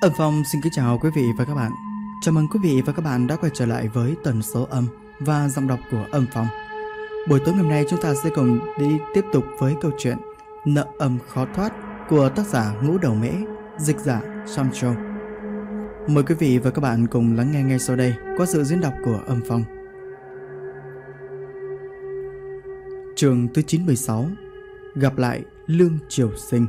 Âm Phong xin kính chào quý vị và các bạn. Chào mừng quý vị và các bạn đã quay trở lại với tần số âm và giọng đọc của Âm Phong. Buổi tối ngày hôm nay chúng ta sẽ cùng đi tiếp tục với câu chuyện Nợ âm khó thoát của tác giả Ngũ Đầu Mễ, dịch giả Samcho. Mời quý vị và các bạn cùng lắng nghe ngay sau đây qua sự diễn đọc của Âm Phong. Chương thứ 96, gặp lại Lương Triều Sinh.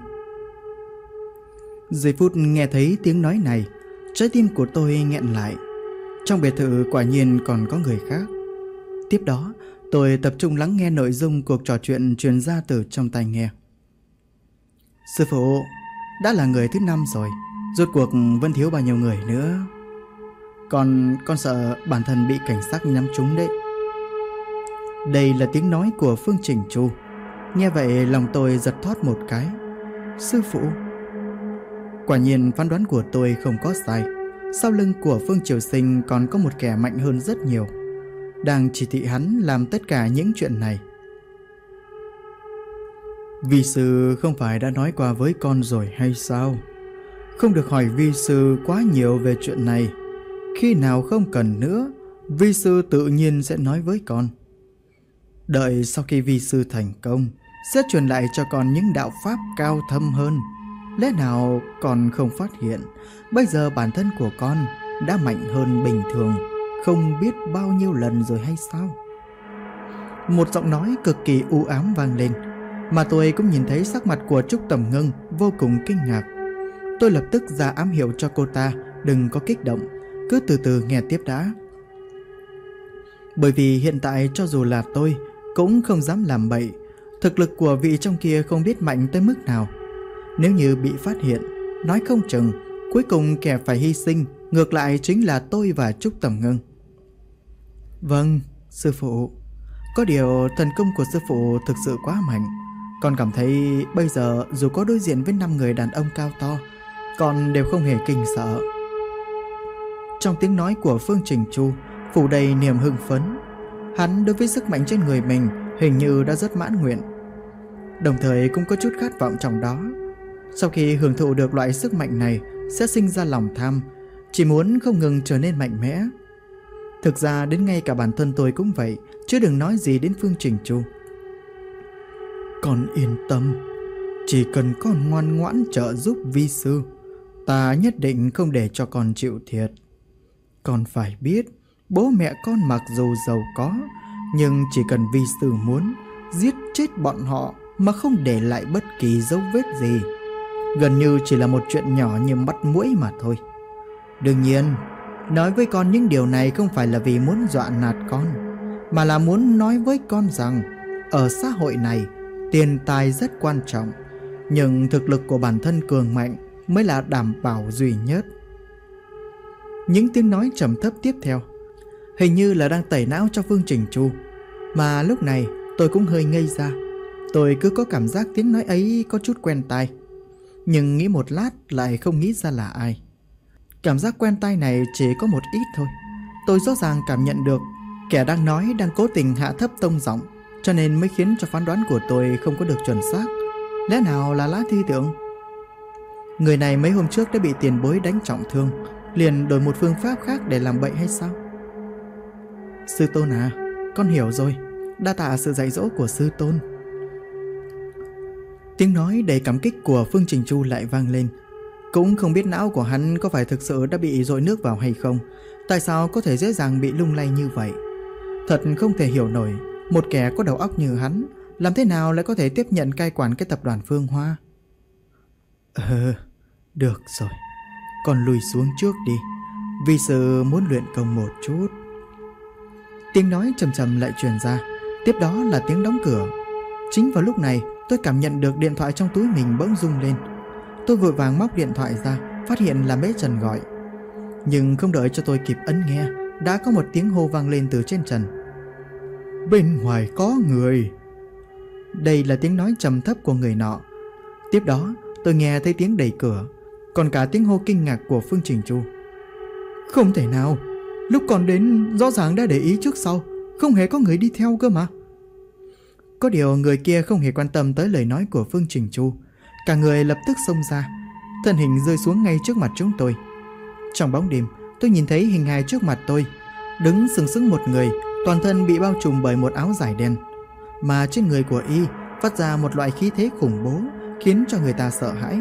Giây phút nghe thấy tiếng nói này, trái tim của tôi nghẹn lại. Trong biệt thự quả nhiên còn có người khác. Tiếp đó, tôi tập trung lắng nghe nội dung cuộc trò chuyện truyền ra từ trong tai nghe. Sư phụ, đã là người thứ 5 rồi, rốt cuộc vẫn thiếu bao nhiêu người nữa. Con sợ bản thân bị cảnh sát nhắm trúng đấy. Đây là tiếng nói của Phương Chỉnh Chu. Nghe vậy lòng tôi giật thót một cái. Sư phụ. Quả nhiên phán đoán của tôi không có sai. Sau lưng của Phương Triều Sinh còn có một kẻ mạnh hơn rất nhiều, đang chỉ thị hắn làm tất cả những chuyện này. Vi sư không phải đã nói qua với con rồi hay sao? Không được hỏi vi sư quá nhiều về chuyện này. Khi nào không cần nữa, vi sư tự nhiên sẽ nói với con. Đợi sau khi vi sư thành công, sẽ truyền lại cho con những đạo pháp cao thâm hơn. Lẽ nào con không phát hiện bây giờ bản thân của con đã mạnh hơn bình thường không biết bao nhiêu lần rồi hay sao? Một giọng nói cực kỳ u ám vang lên, mà tôi cũng nhìn thấy sắc mặt của Trúc Tầm Ngưng vô cùng kinh ngạc. Tôi lập tức ra ám hiệu cho cô ta đừng có kích động, cứ từ từ nghe tiếp đã. Bởi vì hiện tại cho dù là tôi cũng không dám làm bậy. Thực lực của vị trong kia không biết mạnh tới mức nào. Nếu như bị phát hiện, nói không chừng cuối cùng kẻ phải hy sinh ngược lại chính là tôi và Trúc Tầm Ngưng. Vâng, sư phụ. Có điều thần công của sư phụ thực sự quá mạnh. Con cảm thấy bây giờ dù có đối diện với 5 người đàn ông cao to, con đều không hề kinh sợ. Trong tiếng nói của Phương Trình Chu phủ đầy niềm hưng phấn. Hắn đối với sức mạnh trên người mình hình như đã rất mãn nguyện, đồng thời cũng có chút khát vọng trong đó. Sau khi hưởng thụ được loại sức mạnh này sẽ sinh ra lòng tham, chỉ muốn không ngừng trở nên mạnh mẽ. Thực ra đến ngay cả bản thân tôi cũng vậy, chứ đừng nói gì đến Phương Trình Chu. Con yên tâm, chỉ cần con ngoan ngoãn trợ giúp vi sư, ta nhất định không để cho con chịu thiệt. Con phải biết, bố mẹ con mặc dù giàu có, nhưng chỉ cần vi sư muốn, giết chết bọn họ mà không để lại bất kỳ dấu vết gì, gần như chỉ là một chuyện nhỏ như bắt muỗi mà thôi. Đương nhiên, nói với con những điều này không phải là vì muốn dọa nạt con, mà là muốn nói với con rằng ở xã hội này, tiền tài rất quan trọng, nhưng thực lực của bản thân cường mạnh mới là đảm bảo duy nhất. Những tiếng nói trầm thấp tiếp theo hình như là đang tẩy não cho Phương Trình Chu, mà lúc này tôi cũng hơi ngây ra. Tôi cứ có cảm giác tiếng nói ấy có chút quen tai, nhưng nghĩ một lát lại không nghĩ ra là ai. Cảm giác quen tai này chỉ có một ít thôi. Tôi rõ ràng cảm nhận được kẻ đang nói đang cố tình hạ thấp tông giọng, cho nên mới khiến cho phán đoán của tôi không có được chuẩn xác. Lẽ nào là Lã Thi Tượng? Người này mấy hôm trước đã bị tiền bối đánh trọng thương, liền đổi một phương pháp khác để làm bậy hay sao? Sư tôn à, con hiểu rồi, đa tạ sự dạy dỗ của sư tôn. Tiếng nói đầy cảm kích của Phương Trình Chu lại vang lên. Cũng không biết não của hắn có phải thực sự đã bị dội nước vào hay không. Tại sao có thể dễ dàng bị lung lay như vậy? Thật không thể hiểu nổi, một kẻ có đầu óc như hắn làm thế nào lại có thể tiếp nhận cai quản cái tập đoàn Phương Hoa. Được rồi, con lùi xuống trước đi, vì sư muốn luyện công một chút. Tiếng nói trầm trầm lại truyền ra, tiếp đó là tiếng đóng cửa. Chính vào lúc này tôi cảm nhận được điện thoại trong túi mình bỗng rung lên. Tôi vội vàng móc điện thoại ra, phát hiện là Mễ Trần gọi. Nhưng không đợi cho tôi kịp ấn nghe, đã có một tiếng hô vang lên từ trên trần. Bên ngoài có người. Đây là tiếng nói trầm thấp của người nọ. Tiếp đó tôi nghe thấy tiếng đẩy cửa, còn cả tiếng hô kinh ngạc của Phương Trình Chu. Không thể nào, lúc còn đến rõ ràng đã để ý trước sau, không hề có người đi theo cơ mà. Có điều người kia không hề quan tâm tới lời nói của Phương Trình Chu, cả người lập tức xông ra. thân hình rơi xuống ngay trước mặt chúng tôi. Trong bóng đêm, tôi nhìn thấy hình hài trước mặt tôi, đứng sừng sững một người, toàn thân bị bao trùm bởi một áo dài đen, mà trên người của y phát ra một loại khí thế khủng bố khiến cho người ta sợ hãi.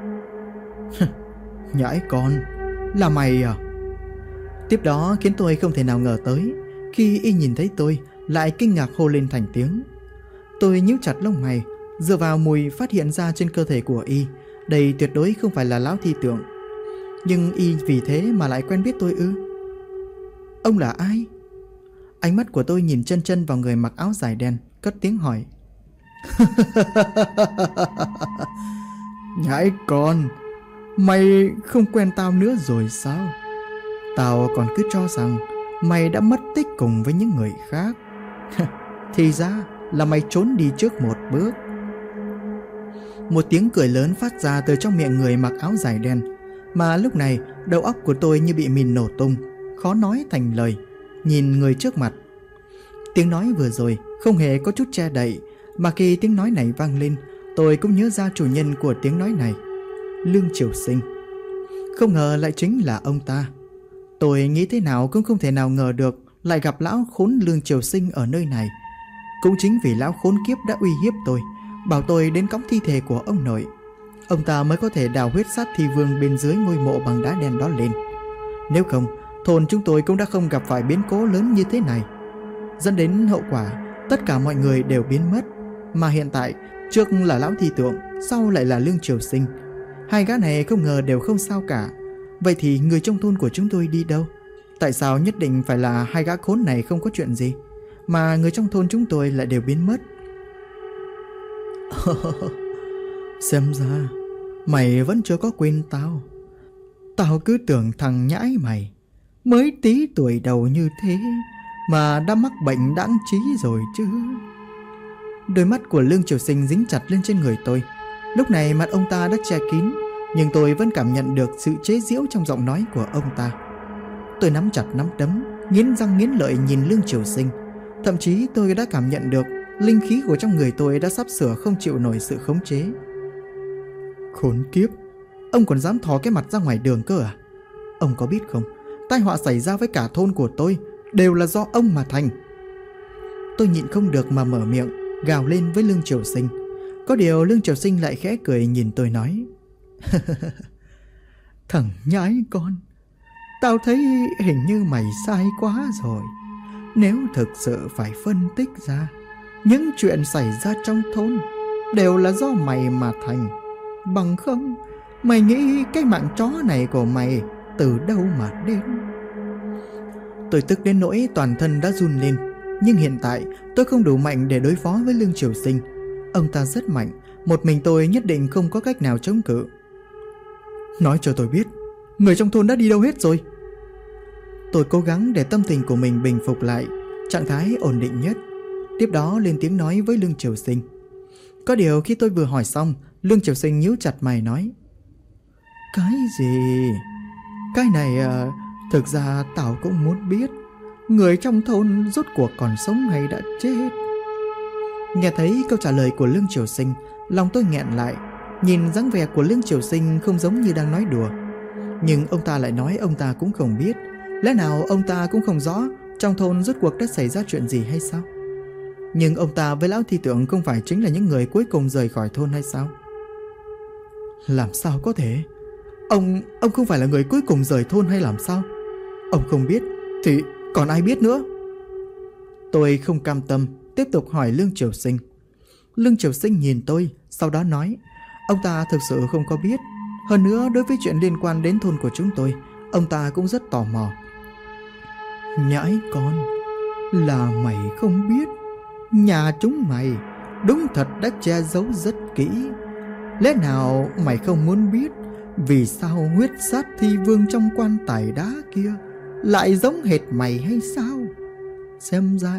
Nhãi con, là mày à? Tiếp đó khiến tôi không thể nào ngờ tới, khi y nhìn thấy tôi lại kinh ngạc hô lên thành tiếng. Tôi nhíu chặt lông mày, dựa vào mùi phát hiện ra trên cơ thể của y, đây tuyệt đối không phải là lão thi tượng. Nhưng y vì thế mà lại quen biết tôi ư? Ông là ai? Ánh mắt của tôi nhìn chân chân vào người mặc áo dài đen, cất tiếng hỏi. Nhãi con, mày không quen tao nữa rồi sao? Tao còn cứ cho rằng mày đã mất tích cùng với những người khác. Thì ra là mày trốn đi trước một bước. Một tiếng cười lớn phát ra từ trong miệng người mặc áo dài đen, mà lúc này đầu óc của tôi như bị mìn nổ tung, khó nói thành lời. Nhìn người trước mặt, tiếng nói vừa rồi không hề có chút che đậy, mà khi tiếng nói này vang lên, tôi cũng nhớ ra chủ nhân của tiếng nói này, Lương Triều Sinh. Không ngờ lại chính là ông ta. Tôi nghĩ thế nào cũng không thể nào ngờ được lại gặp lão khốn Lương Triều Sinh ở nơi này. Cũng chính vì lão khốn kiếp đã uy hiếp tôi, bảo tôi đến cõng thi thể của ông nội, ông ta mới có thể đào huyết sát thi vương bên dưới ngôi mộ bằng đá đen đó lên. Nếu không, thôn chúng tôi cũng đã không gặp phải biến cố lớn như thế này, dẫn đến hậu quả tất cả mọi người đều biến mất. Mà hiện tại, trước là lão thi tượng, sau lại là Lương Triều Sinh. Hai gã này không ngờ đều không sao cả. Vậy thì người trong thôn của chúng tôi đi đâu? Tại sao nhất định phải là hai gã khốn này không có chuyện gì, mà người trong thôn chúng tôi lại đều biến mất? Xem ra mày vẫn chưa có quên tao. Tao cứ tưởng thằng nhãi mày mới tí tuổi đầu như thế mà đã mắc bệnh đãng trí rồi chứ. Đôi mắt của Lương Triều Sinh dính chặt lên trên người tôi. Lúc này mặt ông ta đã che kín, nhưng tôi vẫn cảm nhận được sự chế giễu trong giọng nói của ông ta. Tôi nắm chặt nắm đấm, nghiến răng nghiến lợi nhìn Lương Triều Sinh. Thậm chí tôi đã cảm nhận được linh khí của trong người tôi đã sắp sửa không chịu nổi sự khống chế. Khốn kiếp, ông còn dám thò cái mặt ra ngoài đường cơ à? Ông có biết không, tai họa xảy ra với cả thôn của tôi đều là do ông mà thành. Tôi nhịn không được mà mở miệng gào lên với Lương Triều Sinh. Có điều Lương Triều Sinh lại khẽ cười nhìn tôi nói. Thằng nhãi con, tao thấy hình như mày sai quá rồi. Nếu thực sự phải phân tích ra, những chuyện xảy ra trong thôn đều là do mày mà thành. Bằng không, mày nghĩ cái mạng chó này của mày từ đâu mà đến? Tôi tức đến nỗi toàn thân đã run lên. Nhưng hiện tại tôi không đủ mạnh để đối phó với Lương Triều Sinh. Ông ta rất mạnh, một mình tôi nhất định không có cách nào chống cự. Nói cho tôi biết, người trong thôn đã đi đâu hết rồi? Tôi cố gắng để tâm tình của mình bình phục lại, trạng thái ổn định nhất. Tiếp đó lên tiếng nói với Lương Triều Sinh. Có điều khi tôi vừa hỏi xong, Lương Triều Sinh nhíu chặt mày nói. Cái gì? Cái này thực ra tao cũng muốn biết. Người trong thôn rốt cuộc còn sống hay đã chết? Nghe thấy câu trả lời của Lương Triều Sinh, lòng tôi nghẹn lại. Nhìn dáng vẻ của Lương Triều Sinh không giống như đang nói đùa. Nhưng ông ta lại nói ông ta cũng không biết. Lẽ nào ông ta cũng không rõ trong thôn rốt cuộc đã xảy ra chuyện gì hay sao? Nhưng ông ta với lão thi tượng không phải chính là những người cuối cùng rời khỏi thôn hay sao? Làm sao có thể? Ông không phải là người cuối cùng rời thôn hay làm sao? Ông không biết thì còn ai biết nữa? Tôi không cam tâm, tiếp tục hỏi Lương Triều Sinh. Lương Triều Sinh nhìn tôi, sau đó nói. Ông ta thực sự không có biết. Hơn nữa đối với chuyện liên quan đến thôn của chúng tôi, ông ta cũng rất tò mò. Nhãi con, là mày không biết, nhà chúng mày đúng thật đã che giấu rất kỹ. Lẽ nào mày không muốn biết vì sao huyết sát thi vương trong quan tài đá kia lại giống hệt mày hay sao? Xem ra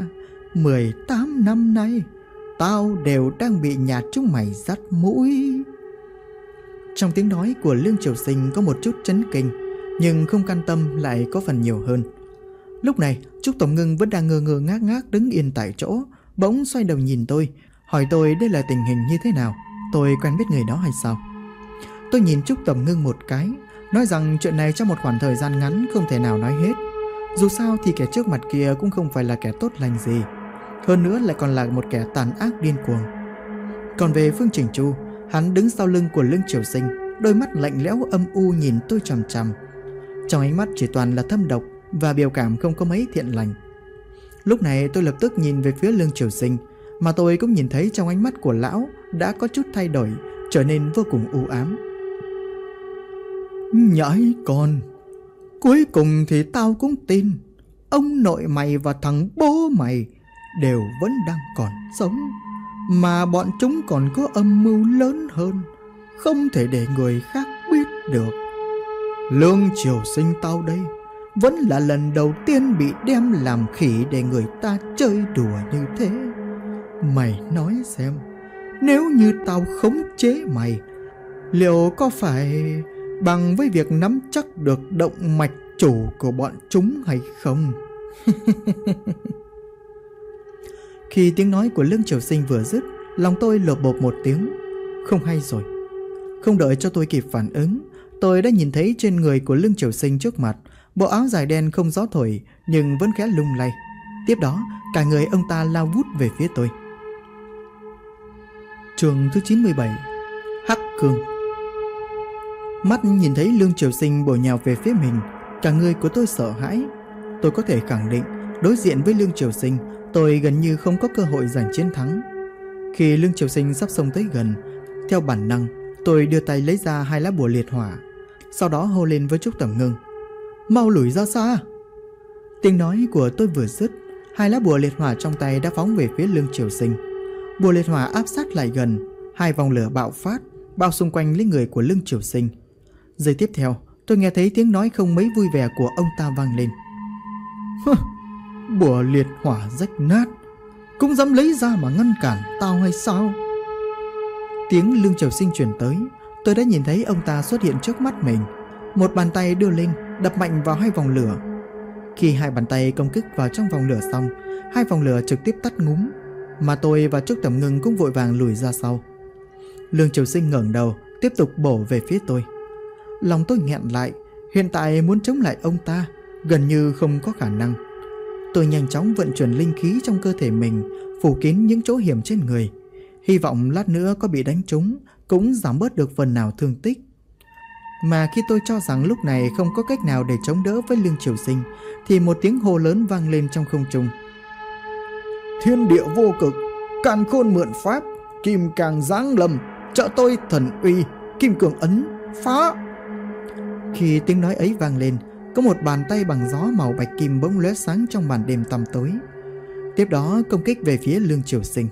18 năm nay tao đều đang bị nhà chúng mày dắt mũi. Trong tiếng nói của Lương Triều Sinh có một chút chấn kinh, nhưng không can tâm lại có phần nhiều hơn. Lúc này Trúc Tổng Ngưng vẫn đang ngơ ngơ ngác ngác đứng yên tại chỗ, bỗng xoay đầu nhìn tôi, hỏi tôi đây là tình hình như thế nào, tôi quen biết người đó hay sao. Tôi nhìn Trúc Tầm Ngưng một cái, nói rằng chuyện này trong một khoảng thời gian ngắn không thể nào nói hết. Dù sao thì kẻ trước mặt kia cũng không phải là kẻ tốt lành gì, hơn nữa lại còn là một kẻ tàn ác điên cuồng. Còn về Phương Chỉnh Chu, hắn đứng sau lưng của Lương Triều Sinh, đôi mắt lạnh lẽo âm u nhìn tôi chằm chằm. Trong ánh mắt chỉ toàn là thâm độc và biểu cảm không có mấy thiện lành. Lúc này tôi lập tức nhìn về phía Lương Triều Sinh, mà tôi cũng nhìn thấy trong ánh mắt của lão đã có chút thay đổi, trở nên vô cùng u ám. Nhãi con, cuối cùng thì tao cũng tin ông nội mày và thằng bố mày đều vẫn đang còn sống, mà bọn chúng còn có âm mưu lớn hơn, không thể để người khác biết được. Lương Triều Sinh tao đây vẫn là lần đầu tiên bị đem làm khỉ để người ta chơi đùa như thế. Mày nói xem, nếu như tao khống chế mày, liệu có phải bằng với việc nắm chắc được động mạch chủ của bọn chúng hay không? Khi tiếng nói của Lương Triều Sinh vừa dứt, lòng tôi lột bột một tiếng. Không hay rồi. Không đợi cho tôi kịp phản ứng, tôi đã nhìn thấy trên người của Lương Triều Sinh trước mặt bộ áo dài đen không gió thổi nhưng vẫn khẽ lung lay. Tiếp đó cả người ông ta lao vút về phía tôi. Chương thứ 97. Hắc Cương. Mắt nhìn thấy Lương Triều Sinh bổ nhào về phía mình, cả người của tôi sợ hãi. Tôi có thể khẳng định đối diện với Lương Triều Sinh, tôi gần như không có cơ hội giành chiến thắng. Khi Lương Triều Sinh sắp xông tới gần, theo bản năng tôi đưa tay lấy ra 2 lá bùa liệt hỏa, sau đó hô lên với Trúc Tầm Ngưng: mau lùi ra xa. Tiếng nói của tôi vừa dứt, 2 lá bùa liệt hỏa trong tay đã phóng về phía Lương Triều Sinh. Bùa liệt hỏa áp sát lại gần, 2 vòng lửa bạo phát, bao xung quanh lấy người của Lương Triều Sinh. Giây tiếp theo, tôi nghe thấy tiếng nói không mấy vui vẻ của ông ta vang lên: bùa liệt hỏa rách nát, cũng dám lấy ra mà ngăn cản tao hay sao? Tiếng Lương Triều Sinh truyền tới, tôi đã nhìn thấy ông ta xuất hiện trước mắt mình. Một bàn tay đưa lên, đập mạnh vào 2 vòng lửa. Khi 2 bàn tay công kích vào trong vòng lửa xong, 2 vòng lửa trực tiếp tắt ngúm, mà tôi và Trúc Tầm Ngưng cũng vội vàng lùi ra sau. Lương Triều Sinh ngẩng đầu, tiếp tục bổ về phía tôi. Lòng tôi nghẹn lại, hiện tại muốn chống lại ông ta gần như không có khả năng. Tôi nhanh chóng vận chuyển linh khí trong cơ thể mình, phủ kín những chỗ hiểm trên người, hy vọng lát nữa có bị đánh trúng cũng giảm bớt được phần nào thương tích. Mà khi tôi cho rằng lúc này không có cách nào để chống đỡ với Lương Triều Sinh, thì một tiếng hô lớn vang lên trong không trung: thiên địa vô cực, càn khôn mượn pháp, kim càng giáng lâm, trợ tôi thần uy, kim cường ấn phá. Khi tiếng nói ấy vang lên, có một bàn tay bằng gió màu bạch kim bỗng lóe sáng trong màn đêm tăm tối, tiếp đó công kích về phía Lương Triều Sinh.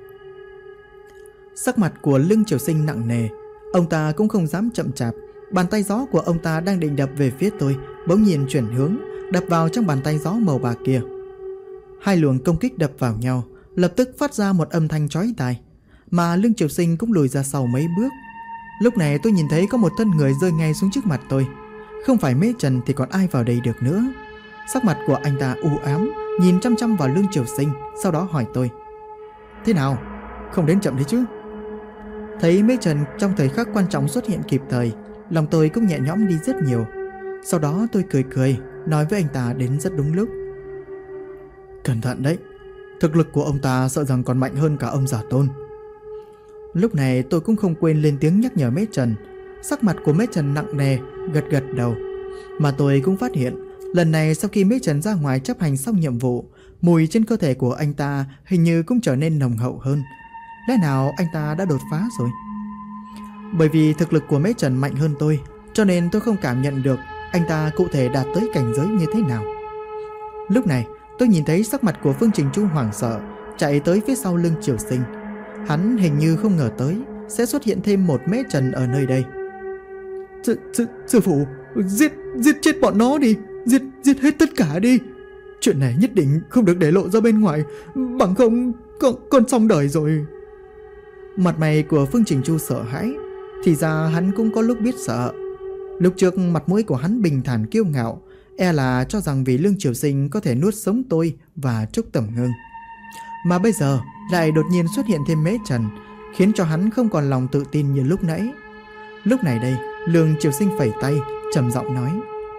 Sắc mặt của Lương Triều Sinh nặng nề, ông ta cũng không dám chậm chạp. Bàn tay gió của ông ta đang định đập về phía tôi, bỗng nhiên chuyển hướng, đập vào trong bàn tay gió màu bạc kia. 2 luồng công kích đập vào nhau, lập tức phát ra một âm thanh chói tai, mà Lương Triều Sinh cũng lùi ra sau mấy bước. Lúc này tôi nhìn thấy có một thân người rơi ngay xuống trước mặt tôi. Không phải Mễ Trần thì còn ai vào đây được nữa. Sắc mặt của anh ta u ám, nhìn chăm chăm vào Lương Triều Sinh, sau đó hỏi tôi: thế nào, không đến chậm đấy chứ? Thấy Mễ Trần trong thời khắc quan trọng xuất hiện kịp thời, lòng tôi cũng nhẹ nhõm đi rất nhiều. Sau đó tôi cười cười, nói với anh ta đến rất đúng lúc: cẩn thận đấy, thực lực của ông ta sợ rằng còn mạnh hơn cả ông Giả Tôn. Lúc này tôi cũng không quên lên tiếng nhắc nhở Mễ Trần. Sắc mặt của Mễ Trần nặng nề, gật gật đầu. Mà tôi cũng phát hiện, lần này sau khi Mễ Trần ra ngoài chấp hành xong nhiệm vụ, mùi trên cơ thể của anh ta hình như cũng trở nên nồng hậu hơn. Lẽ nào anh ta đã đột phá rồi? Bởi vì thực lực của Mễ Trần mạnh hơn tôi, cho nên tôi không cảm nhận được anh ta cụ thể đạt tới cảnh giới như thế nào. Lúc này tôi nhìn thấy sắc mặt của Phương Trình Chu hoảng sợ, chạy tới phía sau Lương Triều Sinh. Hắn hình như không ngờ tới sẽ xuất hiện thêm một Mễ Trần ở nơi đây. Sư phụ, giết chết bọn nó đi, giết hết tất cả đi. Chuyện này nhất định không được để lộ ra bên ngoài, bằng không con xong đời rồi. Mặt mày của Phương Trình Chu sợ hãi. Thì ra hắn cũng có lúc biết sợ. Lúc trước mặt mũi của hắn bình thản kiêu ngạo, e là cho rằng vì Lương Triều Sinh có thể nuốt sống tôi và Trúc Tầm Ngưng. Mà bây giờ lại đột nhiên xuất hiện thêm Mễ Trần, khiến cho hắn không còn lòng tự tin như lúc nãy. Lúc này đây, Lương Triều Sinh phẩy tay, trầm giọng nói: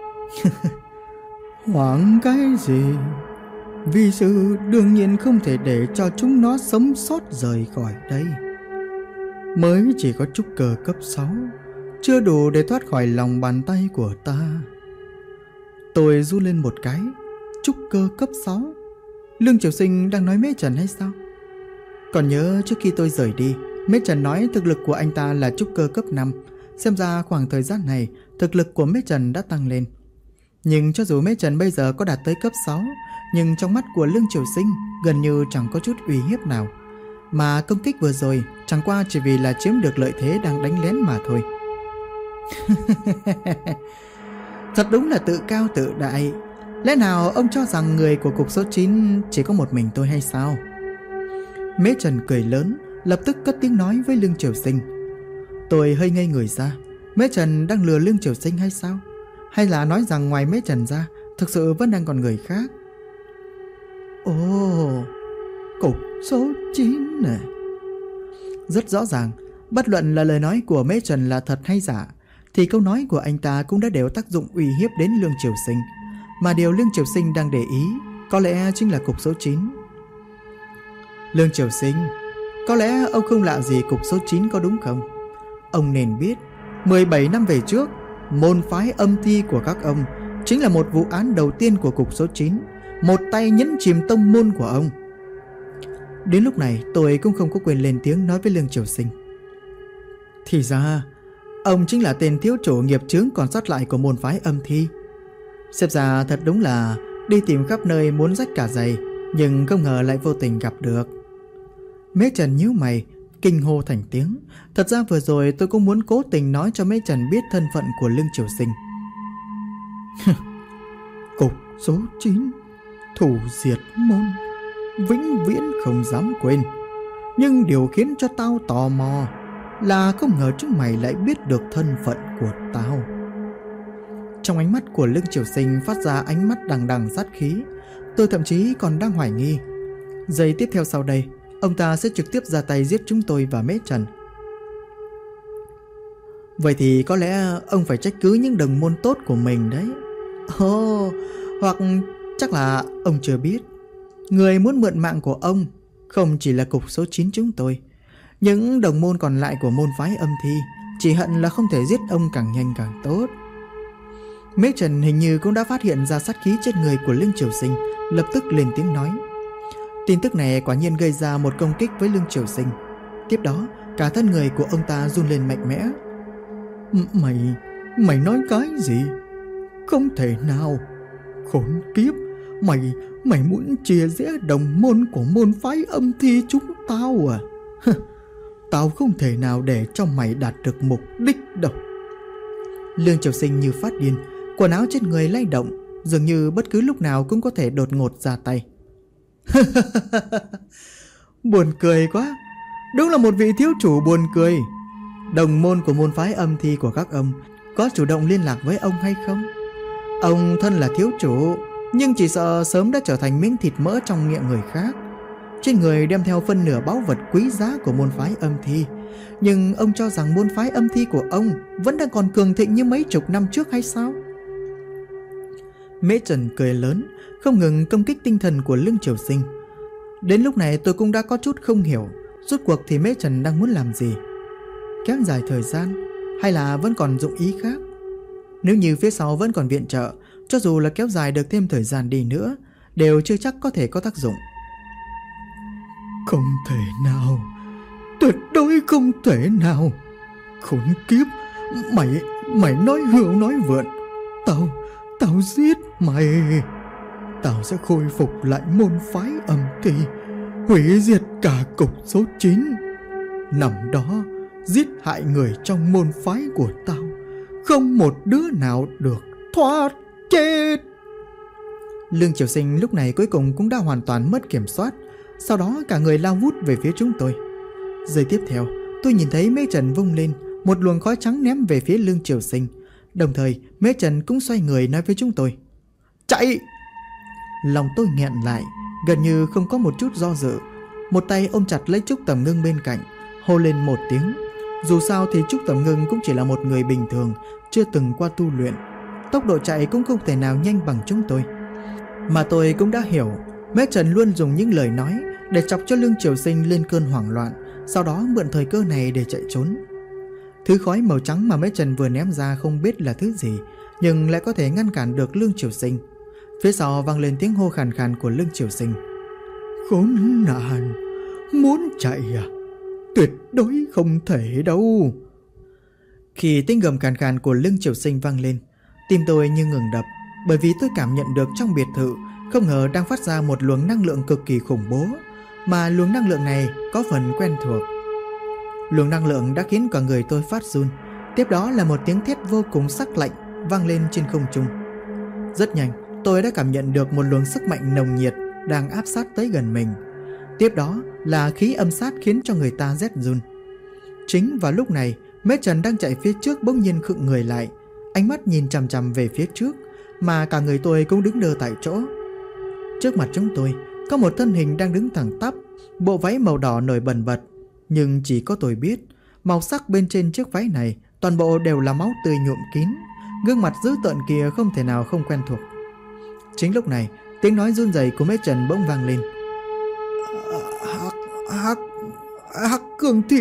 Hoảng cái gì? Vi sư đương nhiên không thể để cho chúng nó sống sót rời khỏi đây. Mới chỉ có trúc cơ cấp 6, chưa đủ để thoát khỏi lòng bàn tay của ta. Tôi run lên một cái. Trúc cơ cấp 6? Lương Triều Sinh đang nói Mễ Trần hay sao? Còn nhớ trước khi tôi rời đi, Mễ Trần nói thực lực của anh ta là trúc cơ cấp 5. Xem ra khoảng thời gian này, thực lực của Mễ Trần đã tăng lên. Nhưng cho dù Mễ Trần bây giờ có đạt tới cấp 6, nhưng trong mắt của Lương Triều Sinh gần như chẳng có chút uy hiếp nào. Mà công kích vừa rồi chẳng qua chỉ vì là chiếm được lợi thế đang đánh lén mà thôi. Thật đúng là tự cao tự đại. Lẽ nào ông cho rằng người của cục số 9 chỉ có một mình tôi hay sao? Mễ Trần cười lớn, lập tức cất tiếng nói với Lương Triều Sinh. Tôi hơi ngây người ra. Mễ Trần đang lừa Lương Triều Sinh hay sao? Hay là nói rằng ngoài Mễ Trần ra, thực sự vẫn đang còn người khác? Ồ, cục số 9 này. Rất rõ ràng, bất luận là lời nói của Mễ Trần là thật hay giả, thì câu nói của anh ta cũng đã đều tác dụng uy hiếp đến Lương Triều Sinh. Mà điều Lương Triều Sinh đang để ý có lẽ chính là cục số 9. Lương Triều Sinh, có lẽ ông không lạ gì cục số 9 có đúng không? Ông nên biết, 17 năm về trước, môn phái âm thi của các ông chính là một vụ án đầu tiên của cục số 9, một tay nhấn chìm tông môn của ông. Đến lúc này tôi cũng không có quyền lên tiếng nói với Lương Triều Sinh. Thì ra, ông chính là tên thiếu chủ nghiệp chướng còn sót lại của môn phái âm thi. Xem ra thật đúng là đi tìm khắp nơi muốn rách cả giày, nhưng không ngờ lại vô tình gặp được. Mễ Trần nhíu mày, kinh hô thành tiếng. Thật ra vừa rồi tôi cũng muốn cố tình nói cho Mễ Trần biết thân phận của Lương Triều Sinh. Cục số 9, thủ diệt môn, vĩnh viễn không dám quên. Nhưng điều khiến cho tao tò mò là không ngờ chúng mày lại biết được thân phận của tao. Trong ánh mắt của Lương Triều Sinh phát ra ánh mắt đằng đằng sát khí. Tôi thậm chí còn đang hoài nghi, giây tiếp theo sau đây ông ta sẽ trực tiếp ra tay giết chúng tôi và Mễ Trần. Vậy thì có lẽ ông phải trách cứ những đồng môn tốt của mình đấy. Hoặc chắc là ông chưa biết, người muốn mượn mạng của ông không chỉ là cục số 9 chúng tôi. Những đồng môn còn lại của môn phái âm thi chỉ hận là không thể giết ông càng nhanh càng tốt. Mễ Trần hình như cũng đã phát hiện ra sát khí trên người của Lương Triều Sinh, lập tức lên tiếng nói. Tin tức này quả nhiên gây ra một công kích với Lương Triều Sinh. Tiếp đó, cả thân người của ông ta run lên mạnh mẽ. Mày nói cái gì? Không thể nào. Khốn kiếp, mày muốn chia rẽ đồng môn của môn phái âm thi chúng tao à? Tao không thể nào để cho mày đạt được mục đích đâu. Lương Triều Sinh như phát điên, quần áo trên người lay động, dường như bất cứ lúc nào cũng có thể đột ngột ra tay. Buồn cười quá, đúng là một vị thiếu chủ buồn cười. Đồng môn của môn phái âm thi của các ông có chủ động liên lạc với ông hay không? Ông thân là thiếu chủ, nhưng chỉ sợ sớm đã trở thành miếng thịt mỡ trong miệng người khác. Trên người đem theo phân nửa báu vật quý giá của môn phái âm thi, nhưng ông cho rằng môn phái âm thi của ông vẫn đang còn cường thịnh như mấy chục năm trước hay sao? Mễ Trần cười lớn, không ngừng công kích tinh thần của Lương Triều Sinh. Đến lúc này tôi cũng đã có chút không hiểu, rốt cuộc thì Mễ Trần đang muốn làm gì? Kéo dài thời gian, hay là vẫn còn dụng ý khác? Nếu như phía sau vẫn còn viện trợ, cho dù là kéo dài được thêm thời gian đi nữa, đều chưa chắc có thể có tác dụng. Không thể nào, tuyệt đối không thể nào. Khốn kiếp, mày nói hưu nói vượn. Tao giết mày. Tao sẽ khôi phục lại môn phái âm thi, hủy diệt cả cục số 9. Nằm đó giết hại người trong môn phái của tao, không một đứa nào được thoát chết. Lương Triều Sinh lúc này cuối cùng cũng đã hoàn toàn mất kiểm soát. Sau đó cả người lao vút về phía chúng tôi. Giây tiếp theo, tôi nhìn thấy Mễ Trần vung lên, một luồng khói trắng ném về phía Lương Triều Sinh. Đồng thời Mễ Trần cũng xoay người nói với chúng tôi: chạy! Lòng tôi nghẹn lại, gần như không có một chút do dự. Một tay ôm chặt lấy Trúc Tầm Ngưng bên cạnh, hô lên một tiếng. Dù sao thì Trúc Tầm Ngưng cũng chỉ là một người bình thường, chưa từng qua tu luyện. Tốc độ chạy cũng không thể nào nhanh bằng chúng tôi. Mà tôi cũng đã hiểu, Mễ Trần luôn dùng những lời nói để chọc cho Lương Triều Sinh lên cơn hoảng loạn, sau đó mượn thời cơ này để chạy trốn. Thứ khói màu trắng mà Mễ Trần vừa ném ra không biết là thứ gì, nhưng lại có thể ngăn cản được Lương Triều Sinh. Phía sau vang lên tiếng hô khàn khàn của Lương Triều Sinh. Khốn nạn, muốn chạy à? Tuyệt đối không thể đâu. Khi tiếng gầm khàn khàn của Lương Triều Sinh vang lên, tim tôi như ngừng đập, bởi vì tôi cảm nhận được trong biệt thự không ngờ đang phát ra một luồng năng lượng cực kỳ khủng bố, mà luồng năng lượng này có phần quen thuộc. Luồng năng lượng đã khiến cả người tôi phát run. Tiếp đó là một tiếng thét vô cùng sắc lạnh vang lên trên không trung. Rất nhanh, tôi đã cảm nhận được một luồng sức mạnh nồng nhiệt đang áp sát tới gần mình. Tiếp đó là khí âm sát khiến cho người ta rét run. Chính vào lúc này, Mễ Trần đang chạy phía trước bỗng nhiên khựng người lại, ánh mắt nhìn chằm chằm về phía trước, mà cả người tôi cũng đứng đơ tại chỗ. Trước mặt chúng tôi có một thân hình đang đứng thẳng tắp, bộ váy màu đỏ nổi bần bật, nhưng chỉ có tôi biết màu sắc bên trên chiếc váy này toàn bộ đều là máu tươi nhuộm kín. Gương mặt dữ tợn kia không thể nào không quen thuộc. Chính lúc này, tiếng nói run rẩy của Mễ Trần bỗng vang lên. Hắc Cường Thị.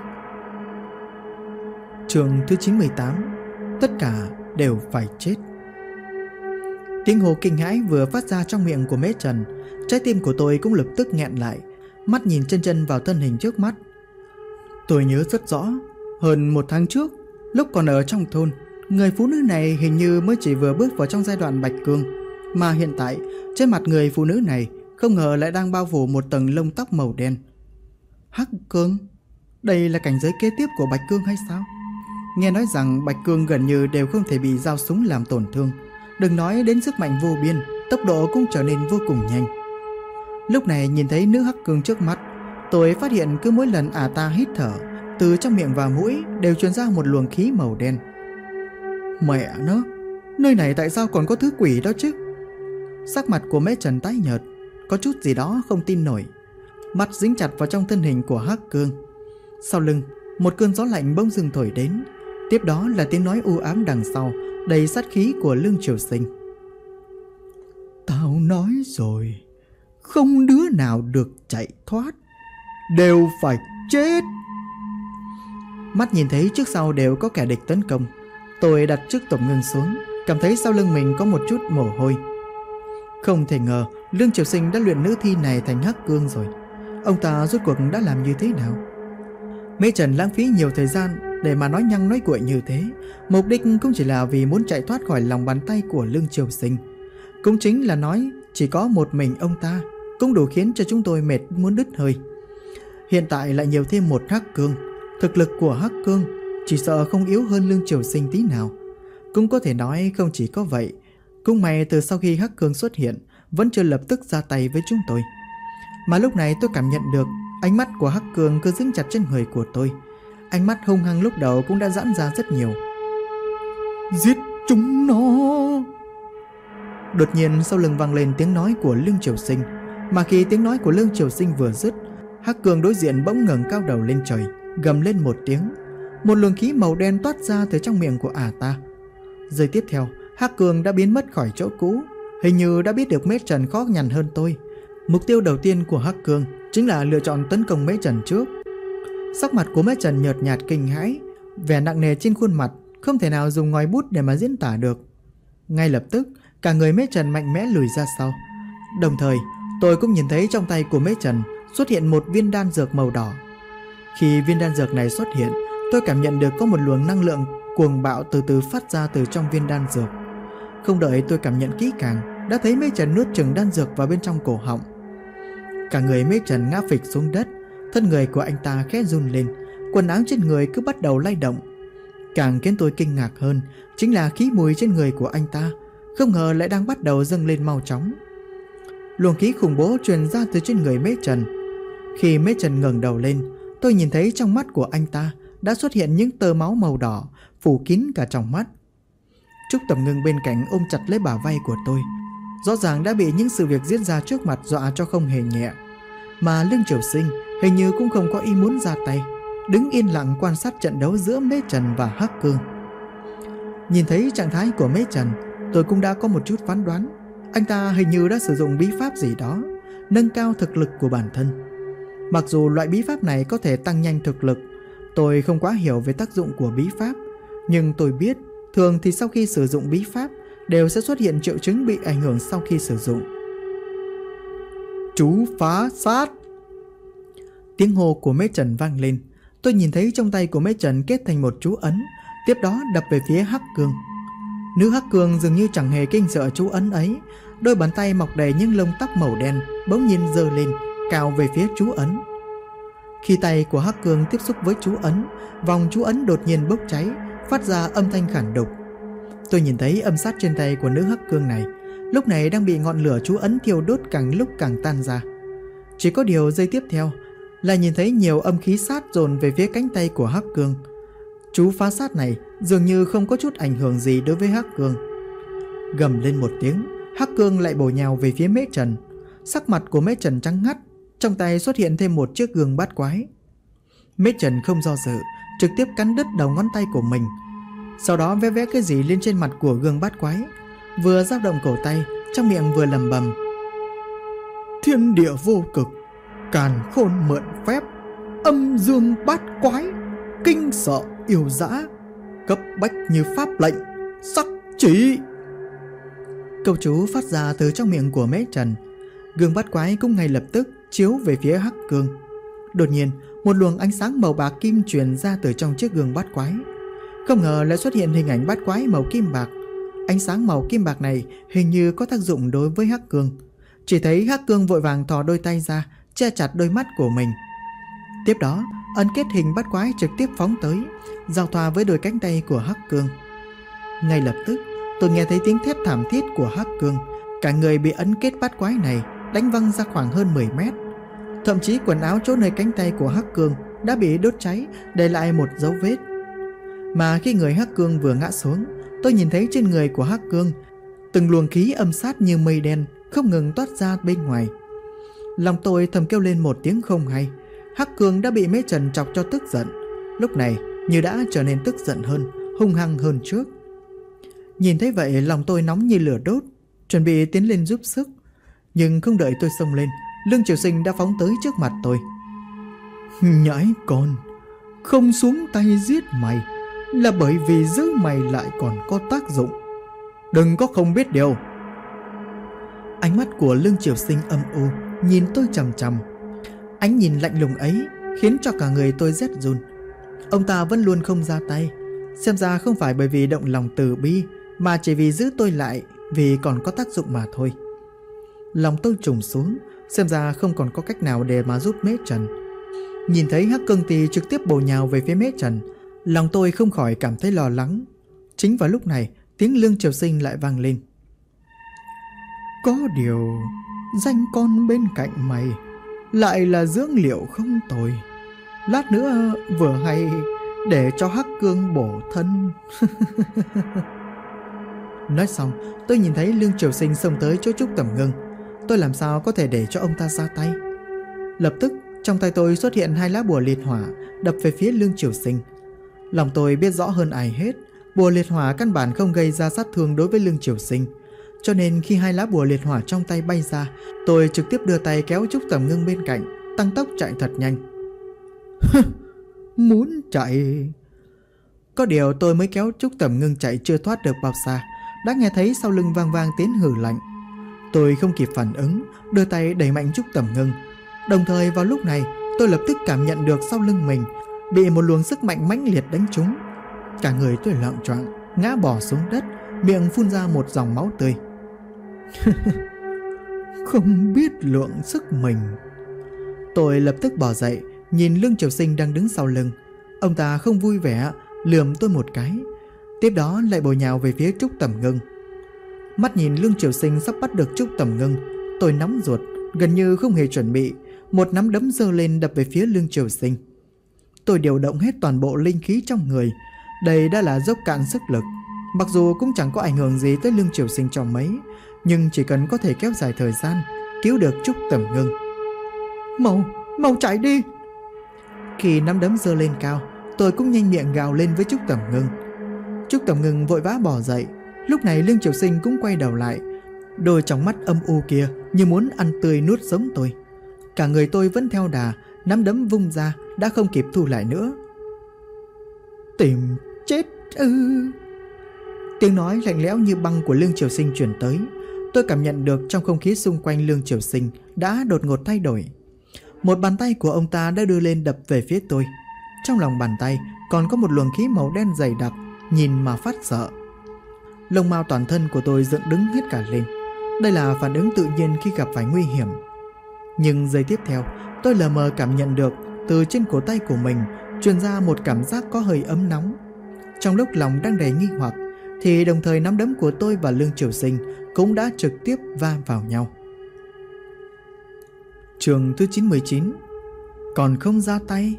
Chương thứ 98. Tất cả đều phải chết. Tiếng hô kinh hãi vừa phát ra trong miệng của Mễ Trần, trái tim của tôi cũng lập tức nghẹn lại, mắt nhìn chân chân vào thân hình trước mắt. Tôi nhớ rất rõ, hơn 1 tháng trước, lúc còn ở trong thôn, người phụ nữ này hình như mới chỉ vừa bước vào trong giai đoạn bạch cương, mà hiện tại trên mặt người phụ nữ này không ngờ lại đang bao phủ một tầng lông tóc màu đen. Hắc cương? Đây là cảnh giới kế tiếp của bạch cương hay sao? Nghe nói rằng bạch cương gần như đều không thể bị dao súng làm tổn thương, đừng nói đến sức mạnh vô biên, tốc độ cũng trở nên vô cùng nhanh. Lúc này nhìn thấy nữ hắc cương trước mắt, tôi phát hiện cứ mỗi lần ta hít thở, từ trong miệng và mũi đều truyền ra một luồng khí màu đen. Mẹ nó, nơi này tại sao còn có thứ quỷ đó chứ? Sắc mặt của Mễ Trần tái nhợt, có chút gì đó không tin nổi, mắt dính chặt vào trong thân hình của hắc cương. Sau lưng, một cơn gió lạnh bỗng dưng thổi đến, tiếp đó là tiếng nói u ám đằng sau đầy sát khí của Lương Triều Sinh. Tao nói rồi, không đứa nào được chạy thoát, đều phải chết. Mắt nhìn thấy trước sau đều có kẻ địch tấn công, tôi đặt chiếc tẩm ngưng xuống, cảm thấy sau lưng mình có một chút mồ hôi. Không thể ngờ Lương Triều Sinh đã luyện nữ thi này thành hắc cương rồi. Ông ta rốt cuộc đã làm như thế nào? Mễ Trần lãng phí nhiều thời gian để mà nói nhăng nói cuội như thế, mục đích cũng chỉ là vì muốn chạy thoát khỏi lòng bàn tay của Lương Triều Sinh. Cũng chính là nói chỉ có một mình ông ta cũng đủ khiến cho chúng tôi mệt muốn đứt hơi. Hiện tại lại nhiều thêm một hắc cương, thực lực của hắc cương chỉ sợ không yếu hơn Lương Triều Sinh tí nào. Cũng có thể nói không chỉ có vậy, cũng may từ sau khi hắc cương xuất hiện vẫn chưa lập tức ra tay với chúng tôi. Mà lúc này tôi cảm nhận được ánh mắt của hắc cương cứ dính chặt trên người của tôi. Ánh mắt hung hăng lúc đầu cũng đã giãn ra rất nhiều. Giết chúng nó! Đột nhiên sau lưng vang lên tiếng nói của Lương Triều Sinh. Mà khi tiếng nói của Lương Triều Sinh vừa dứt, hắc cương đối diện bỗng ngẩng cao đầu lên trời, gầm lên một tiếng. Một luồng khí màu đen toát ra từ trong miệng của ta. Giây tiếp theo, hắc cương đã biến mất khỏi chỗ cũ. Hình như đã biết được Mễ Trần khó nhằn hơn tôi. Mục tiêu đầu tiên của hắc cương chính là lựa chọn tấn công Mễ Trần trước. Sắc mặt của Mễ Trần nhợt nhạt kinh hãi, vẻ nặng nề trên khuôn mặt không thể nào dùng ngòi bút để mà diễn tả được. Ngay lập tức, cả người Mễ Trần mạnh mẽ lùi ra sau. Đồng thời, tôi cũng nhìn thấy trong tay của Mễ Trần xuất hiện một viên đan dược màu đỏ. Khi viên đan dược này xuất hiện, tôi cảm nhận được có một luồng năng lượng cuồng bạo từ từ phát ra từ trong viên đan dược. Không đợi tôi cảm nhận kỹ càng, đã thấy Mễ Trần nuốt chửng đan dược vào bên trong cổ họng. Cả người Mễ Trần ngã phịch xuống đất, thân người của anh ta khẽ run lên, quần áo trên người cứ bắt đầu lay động. Càng khiến tôi kinh ngạc hơn chính là khí mùi trên người của anh ta không ngờ lại đang bắt đầu dâng lên mau chóng. Luồng khí khủng bố truyền ra từ trên người Mễ Trần. Khi Mễ Trần ngẩng đầu lên, tôi nhìn thấy trong mắt của anh ta đã xuất hiện những tơ máu màu đỏ phủ kín cả trong mắt. Trúc Tầm Ngưng bên cạnh ôm chặt lấy bả vai của tôi, rõ ràng đã bị những sự việc diễn ra trước mặt dọa cho không hề nhẹ. Mà Lương Triều Sinh hình như cũng không có ý muốn ra tay, đứng yên lặng quan sát trận đấu giữa Mễ Trần và Hắc Cương. Nhìn thấy trạng thái của Mễ Trần, tôi cũng đã có một chút phán đoán. Anh ta hình như đã sử dụng bí pháp gì đó, nâng cao thực lực của bản thân. Mặc dù loại bí pháp này có thể tăng nhanh thực lực, tôi không quá hiểu về tác dụng của bí pháp, nhưng tôi biết thường thì sau khi sử dụng bí pháp đều sẽ xuất hiện triệu chứng bị ảnh hưởng sau khi sử dụng. Chú phá sát! Tiếng hô của Mễ Trần vang lên. Tôi nhìn thấy trong tay của Mễ Trần kết thành một chú ấn, tiếp đó đập về phía Hắc Cương. Nữ Hắc Cương dường như chẳng hề kinh sợ chú ấn ấy, đôi bàn tay mọc đầy những lông tóc màu đen bỗng nhiên giơ lên, cào về phía chú ấn. Khi tay của Hắc Cương tiếp xúc với chú ấn, vòng chú ấn đột nhiên bốc cháy, phát ra âm thanh khản đục. Tôi nhìn thấy âm sát trên tay của nữ Hắc Cương này lúc này đang bị ngọn lửa chú ấn thiêu đốt càng lúc càng tan ra. Chỉ có điều giây tiếp theo là nhìn thấy nhiều âm khí sát dồn về phía cánh tay của Hắc Cương. Chú phá sát này dường như không có chút ảnh hưởng gì đối với Hắc Cương. Gầm lên một tiếng, Hắc Cương lại bổ nhào về phía Mễ Trần. Sắc mặt của Mễ Trần trắng ngắt, trong tay xuất hiện thêm một chiếc gương bát quái. Mễ Trần không do dự, trực tiếp cắn đứt đầu ngón tay của mình, sau đó vẽ vẽ cái gì lên trên mặt của gương bát quái, vừa dao động cổ tay, trong miệng vừa lẩm bẩm: Thiên địa vô cực, càn khôn mượn phép, âm dương bát quái, kinh sợ yêu dã, cấp bách như pháp lệnh, sắc chỉ. Câu chú phát ra từ trong miệng của Mễ Trần. Gương bát quái cũng ngay lập tức chiếu về phía Hắc Cương. Đột nhiên, một luồng ánh sáng màu bạc kim truyền ra từ trong chiếc gương bát quái. Không ngờ lại xuất hiện hình ảnh bát quái màu kim bạc. Ánh sáng màu kim bạc này hình như có tác dụng đối với Hắc Cương. Chỉ thấy Hắc Cương vội vàng thò đôi tay ra, che chặt đôi mắt của mình. Tiếp đó, ấn kết hình bát quái trực tiếp phóng tới, giao thoa với đôi cánh tay của Hắc Cương. Ngay lập tức, tôi nghe thấy tiếng thét thảm thiết của Hắc Cương. Cả người bị ấn kết bát quái này đánh văng ra khoảng hơn 10 mét. Thậm chí quần áo chỗ nơi cánh tay của Hắc Cương đã bị đốt cháy, để lại một dấu vết. Mà khi người Hắc Cương vừa ngã xuống, tôi nhìn thấy trên người của Hắc Cương từng luồng khí âm sát như mây đen không ngừng toát ra bên ngoài. Lòng tôi thầm kêu lên một tiếng không hay. Hắc Cương đã bị Mễ Trần chọc cho tức giận, lúc này như đã trở nên tức giận hơn, hung hăng hơn trước. Nhìn thấy vậy, lòng tôi nóng như lửa đốt, chuẩn bị tiến lên giúp sức. Nhưng không đợi tôi xông lên, Lương Triều Sinh đã phóng tới trước mặt tôi. Nhãi con, không xuống tay giết mày là bởi vì giữ mày lại còn có tác dụng. Đừng có không biết điều. Ánh mắt của Lương Triều Sinh âm u nhìn tôi chằm chằm. Ánh nhìn lạnh lùng ấy khiến cho cả người tôi rét run. Ông ta vẫn luôn không ra tay, xem ra không phải bởi vì động lòng từ bi, mà chỉ vì giữ tôi lại, vì còn có tác dụng mà thôi. Lòng tôi trùng xuống, xem ra không còn có cách nào để mà giúp Mễ Trần. Nhìn thấy Hắc Cương thì trực tiếp bổ nhào về phía Mễ Trần, lòng tôi không khỏi cảm thấy lo lắng. Chính vào lúc này, tiếng Lương Triều Sinh lại vang lên. Có điều, danh con bên cạnh mày lại là dưỡng liệu không tồi. Lát nữa vừa hay để cho Hắc Cương bổ thân. Nói xong, tôi nhìn thấy Lương Triều Sinh xông tới chỗ Trúc Tầm Ngưng. Tôi làm sao có thể để cho ông ta ra tay. Lập tức, trong tay tôi xuất hiện 2 lá bùa liệt hỏa đập về phía Lương Triều Sinh. Lòng tôi biết rõ hơn ai hết, bùa liệt hỏa căn bản không gây ra sát thương đối với Lương Triều Sinh. Cho nên khi 2 lá bùa liệt hỏa trong tay bay ra, tôi trực tiếp đưa tay kéo Trúc Tầm Ngưng bên cạnh, tăng tốc chạy thật nhanh. Muốn chạy? Có điều tôi mới kéo Trúc Tầm Ngưng chạy chưa thoát được bao xa, đã nghe thấy sau lưng vang vang tiếng hừ lạnh. Tôi không kịp phản ứng, đưa tay đẩy mạnh Trúc Tầm Ngưng. Đồng thời vào lúc này, tôi lập tức cảm nhận được sau lưng mình bị một luồng sức mạnh mãnh liệt đánh trúng. Cả người tôi loạng choạng, ngã bò xuống đất, miệng phun ra một dòng máu tươi. Không biết lượng sức mình. Tôi lập tức bò dậy, nhìn Lương Triều Sinh đang đứng sau lưng. Ông ta không vui vẻ, lườm tôi một cái, tiếp đó lại bổ nhào về phía Trúc Tầm Ngưng. Mắt nhìn Lương Triều Sinh sắp bắt được Trúc Tầm Ngưng, tôi nóng ruột, gần như không hề chuẩn bị, một nắm đấm giơ lên đập về phía Lương Triều Sinh. Tôi điều động hết toàn bộ linh khí trong người, đây đã là dốc cạn sức lực. Mặc dù cũng chẳng có ảnh hưởng gì tới Lương Triều Sinh cho mấy, nhưng chỉ cần có thể kéo dài thời gian, cứu được Trúc Tầm Ngưng. Mau chạy đi! Khi nắm đấm giơ lên cao, tôi cũng nhanh miệng gào lên với Trúc Tầm Ngưng. Trúc Tầm Ngưng vội vã bỏ dậy. Lúc này Lương Triều Sinh cũng quay đầu lại, đôi trong mắt âm u kia như muốn ăn tươi nuốt sống tôi. Cả người tôi vẫn theo đà, nắm đấm vung ra đã không kịp thu lại nữa. Tìm chết ư? Tiếng nói lạnh lẽo như băng của Lương Triều Sinh truyền tới. Tôi cảm nhận được trong không khí xung quanh Lương Triều Sinh đã đột ngột thay đổi. Một bàn tay của ông ta đã đưa lên đập về phía tôi. Trong lòng bàn tay còn có một luồng khí màu đen dày đặc, nhìn mà phát sợ. Lông mao toàn thân của tôi dựng đứng hết cả lên. Đây là phản ứng tự nhiên khi gặp phải nguy hiểm. Nhưng giây tiếp theo, tôi lờ mờ cảm nhận được từ trên cổ tay của mình truyền ra một cảm giác có hơi ấm nóng. Trong lúc lòng đang đầy nghi hoặc, thì đồng thời nắm đấm của tôi và Lương Triều Sinh cũng đã trực tiếp va vào nhau. Chương thứ 99. Còn không ra tay.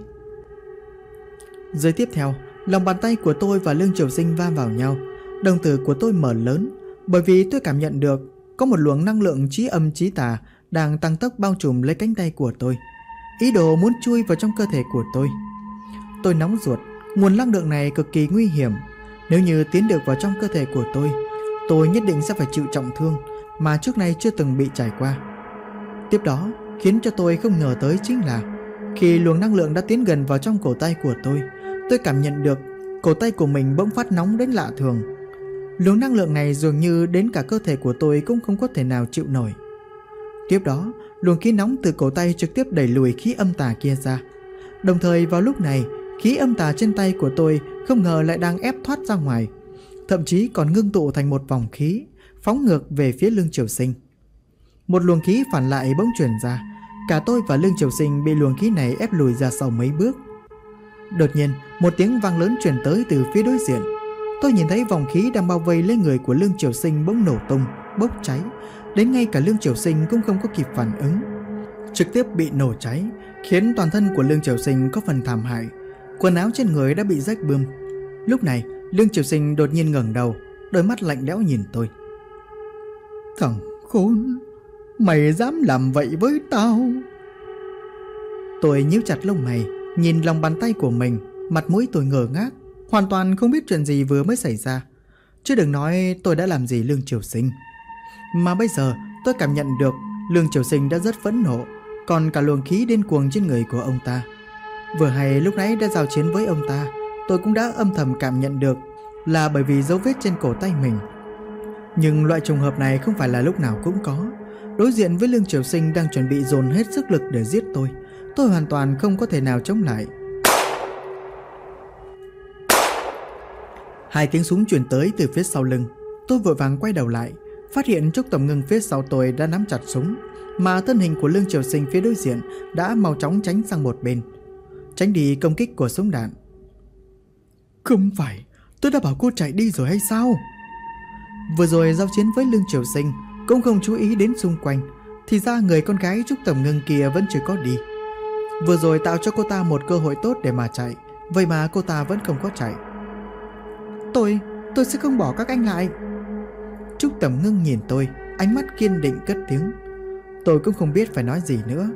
Giây tiếp theo, lòng bàn tay của tôi và Lương Triều Sinh va vào nhau. Đồng tử của tôi mở lớn, bởi vì tôi cảm nhận được có một luồng năng lượng chí âm chí tà đang tăng tốc bao trùm lấy cánh tay của tôi, ý đồ muốn chui vào trong cơ thể của tôi. Tôi nóng ruột, nguồn năng lượng này cực kỳ nguy hiểm. Nếu như tiến được vào trong cơ thể của tôi nhất định sẽ phải chịu trọng thương mà trước nay chưa từng bị trải qua. Tiếp đó, khiến cho tôi không ngờ tới chính là khi luồng năng lượng đã tiến gần vào trong cổ tay của tôi cảm nhận được cổ tay của mình bỗng phát nóng đến lạ thường. Luồng năng lượng này dường như đến cả cơ thể của tôi cũng không có thể nào chịu nổi. Tiếp đó, luồng khí nóng từ cổ tay trực tiếp đẩy lùi khí âm tà kia ra. Đồng thời vào lúc này, khí âm tà trên tay của tôi không ngờ lại đang ép thoát ra ngoài, thậm chí còn ngưng tụ thành một vòng khí, phóng ngược về phía Lương Triều Sinh. Một luồng khí phản lại bỗng truyền ra, cả tôi và Lương Triều Sinh bị luồng khí này ép lùi ra sau mấy bước. Đột nhiên, một tiếng vang lớn truyền tới từ phía đối diện. Tôi nhìn thấy vòng khí đang bao vây lấy người của Lương Triều Sinh bỗng nổ tung, bốc cháy, đến ngay cả Lương Triều Sinh cũng không có kịp phản ứng, trực tiếp bị nổ cháy, khiến toàn thân của Lương Triều Sinh có phần thảm hại. Quần áo trên người đã bị rách bươm. Lúc này, Lương Triều Sinh đột nhiên ngẩng đầu, đôi mắt lạnh lẽo nhìn tôi. Thằng khốn, mày dám làm vậy với tao? Tôi nhíu chặt lông mày, nhìn lòng bàn tay của mình, mặt mũi tôi ngơ ngác, hoàn toàn không biết chuyện gì vừa mới xảy ra. Chứ đừng nói tôi đã làm gì Lương Triều Sinh. Mà bây giờ tôi cảm nhận được Lương Triều Sinh đã rất phẫn nộ, còn cả luồng khí điên cuồng trên người của ông ta. Vừa hay lúc nãy đã giao chiến với ông ta, tôi cũng đã âm thầm cảm nhận được là bởi vì dấu vết trên cổ tay mình. Nhưng loại trùng hợp này không phải là lúc nào cũng có. Đối diện với Lương Triều Sinh đang chuẩn bị dồn hết sức lực để giết tôi hoàn toàn không có thể nào chống lại. Hai tiếng súng truyền tới từ phía sau lưng. Tôi vội vàng quay đầu lại, phát hiện Trúc Tầm Ngưng phía sau tôi đã nắm chặt súng, mà thân hình của Lương Triều Sinh phía đối diện đã mau chóng tránh sang một bên, tránh đi công kích của súng đạn. Không phải, tôi đã bảo cô chạy đi rồi hay sao? Vừa rồi giao chiến với Lương Triều Sinh cũng không chú ý đến xung quanh, thì ra người con gái Trúc Tầm Ngưng kia vẫn chưa có đi. Vừa rồi tạo cho cô ta một cơ hội tốt để mà chạy, vậy mà cô ta vẫn không có chạy. Tôi sẽ không bỏ các anh lại. Trúc Tầm Ngưng nhìn tôi, ánh mắt kiên định cất tiếng. Tôi cũng không biết phải nói gì nữa.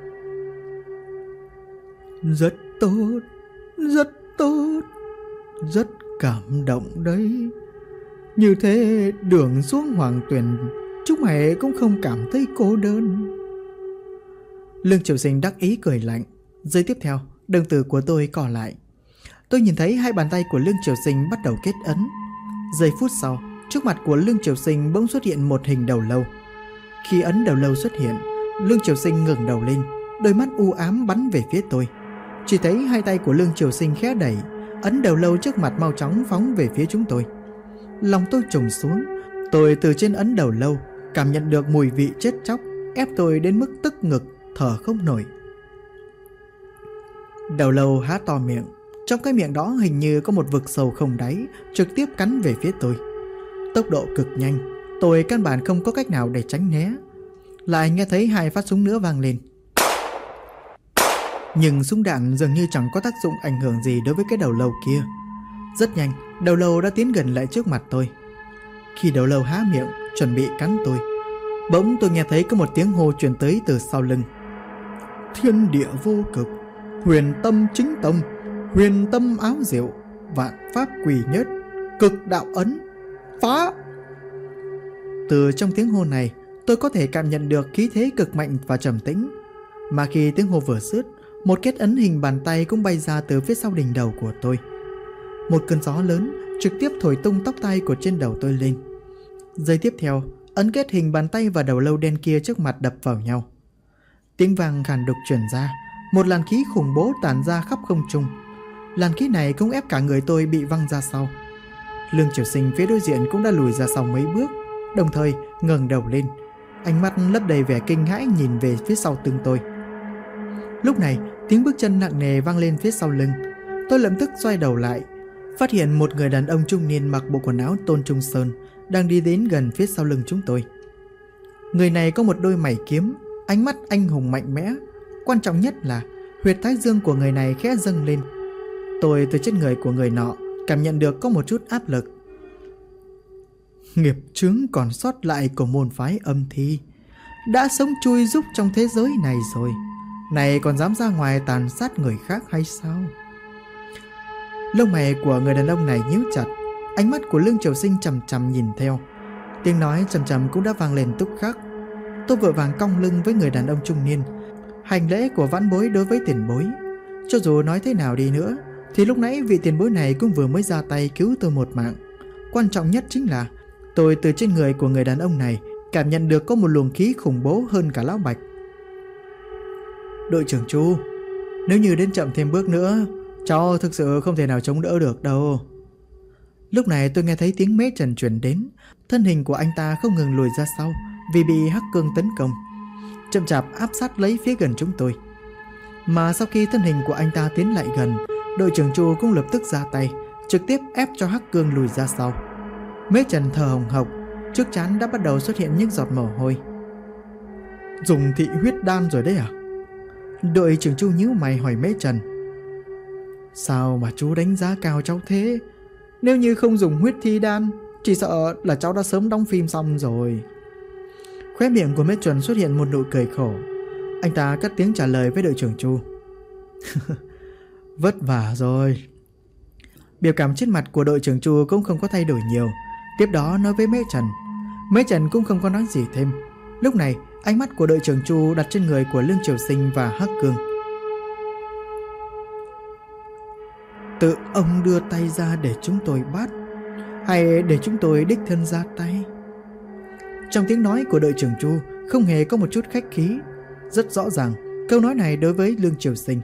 Rất tốt, rất tốt, rất cảm động đấy. Như thế đường xuống Hoàng Tuyền, chúng mày cũng không cảm thấy cô đơn. Lương Triều Sinh đắc ý cười lạnh. Giây tiếp theo, đồng tử của tôi cò lại. Tôi nhìn thấy hai bàn tay của Lương Triều Sinh bắt đầu kết ấn. Giây phút sau, trước mặt của Lương Triều Sinh bỗng xuất hiện một hình đầu lâu. Khi ấn đầu lâu xuất hiện, Lương Triều Sinh ngẩng đầu lên, đôi mắt u ám bắn về phía tôi. Chỉ thấy hai tay của Lương Triều Sinh khẽ đẩy, ấn đầu lâu trước mặt mau chóng phóng về phía chúng tôi. Lòng tôi trùng xuống. Tôi từ trên ấn đầu lâu cảm nhận được mùi vị chết chóc ép tôi đến mức tức ngực, thở không nổi. Đầu lâu há to miệng, trong cái miệng đó hình như có một vực sâu không đáy, trực tiếp cắn về phía tôi. Tốc độ cực nhanh, tôi căn bản không có cách nào để tránh né. Lại nghe thấy hai phát súng nữa vang lên. Nhưng súng đạn dường như chẳng có tác dụng ảnh hưởng gì đối với cái đầu lâu kia. Rất nhanh, đầu lâu đã tiến gần lại trước mặt tôi. Khi đầu lâu há miệng chuẩn bị cắn tôi, bỗng tôi nghe thấy có một tiếng hô truyền tới từ sau lưng. Thiên địa vô cực, huyền tâm chính tông, huyền tâm áo diệu, vạn pháp quỷ nhất, cực đạo ấn, phá. Từ trong tiếng hô này, tôi có thể cảm nhận được khí thế cực mạnh và trầm tĩnh. Mà khi tiếng hô vừa dứt, một kết ấn hình bàn tay cũng bay ra từ phía sau đỉnh đầu của tôi. Một cơn gió lớn trực tiếp thổi tung tóc tai của trên đầu tôi lên. Giây tiếp theo, ấn kết hình bàn tay và đầu lâu đen kia trước mặt đập vào nhau. Tiếng vang khàn đục truyền ra, một làn khí khủng bố tản ra khắp không trung. Làn khí này cũng ép cả người tôi bị văng ra sau. Lương Triều Sinh phía đối diện cũng đã lùi ra sau mấy bước, đồng thời ngẩng đầu lên, ánh mắt lấp đầy vẻ kinh hãi nhìn về phía sau lưng tôi. Lúc này, tiếng bước chân nặng nề vang lên phía sau lưng. Tôi lập tức xoay đầu lại, phát hiện một người đàn ông trung niên mặc bộ quần áo Tôn Trung Sơn đang đi đến gần phía sau lưng chúng tôi. Người này có một đôi mày kiếm, ánh mắt anh hùng mạnh mẽ. Quan trọng nhất là huyệt thái dương của người này khẽ dâng lên. Tôi từ trên người của người nọ cảm nhận được có một chút áp lực. Nghiệp chướng còn sót lại của môn phái Âm Thi đã sống chui rúc trong thế giới này rồi, này còn dám ra ngoài tàn sát người khác hay sao? Lông mày của người đàn ông này nhíu chặt, ánh mắt của Lương Triều Sinh chằm chằm nhìn theo. Tiếng nói trầm trầm cũng đã vang lên tức khắc. Tôi vội vàng cong lưng với người đàn ông trung niên, hành lễ của vãn bối đối với tiền bối. Cho dù nói thế nào đi nữa thì lúc nãy vị tiền bối này cũng vừa mới ra tay cứu tôi một mạng. Quan trọng nhất chính là tôi từ trên người của người đàn ông này cảm nhận được có một luồng khí khủng bố hơn cả lão Bạch. Đội trưởng Chu, nếu như đến chậm thêm bước nữa, cháu thực sự không thể nào chống đỡ được đâu. Lúc này tôi nghe thấy tiếng Mễ Trần truyền đến. Thân hình của anh ta không ngừng lùi ra sau vì bị Hắc Cương tấn công, chậm chạp áp sát lấy phía gần chúng tôi. Mà sau khi thân hình của anh ta tiến lại gần, đội trưởng Chu cũng lập tức ra tay, trực tiếp ép cho Hắc Cương lùi ra sau. Mễ Trần thở hồng hộc, trước trán đã bắt đầu xuất hiện những giọt mồ hôi. Dùng thị huyết đan rồi đấy à? Đội trưởng Chu nhíu mày hỏi Mễ Trần. Sao mà chú đánh giá cao cháu thế? Nếu như không dùng huyết thi đan, chỉ sợ là cháu đã sớm đóng phim xong rồi. Khóe miệng của Mễ Trần xuất hiện một nụ cười khổ. Anh ta cất tiếng trả lời với đội trưởng Chu. Vất vả rồi. Biểu cảm trên mặt của đội trưởng Chu cũng không có thay đổi nhiều. Tiếp đó nói với Mễ Trần. Mễ Trần cũng không có nói gì thêm. Lúc này ánh mắt của đội trưởng Chu đặt trên người của Lương Triều Sinh và Hắc Cương. Tự ông đưa tay ra để chúng tôi bắt, hay để chúng tôi đích thân ra tay? Trong tiếng nói của đội trưởng Chu không hề có một chút khách khí. Rất rõ ràng câu nói này đối với Lương Triều Sinh.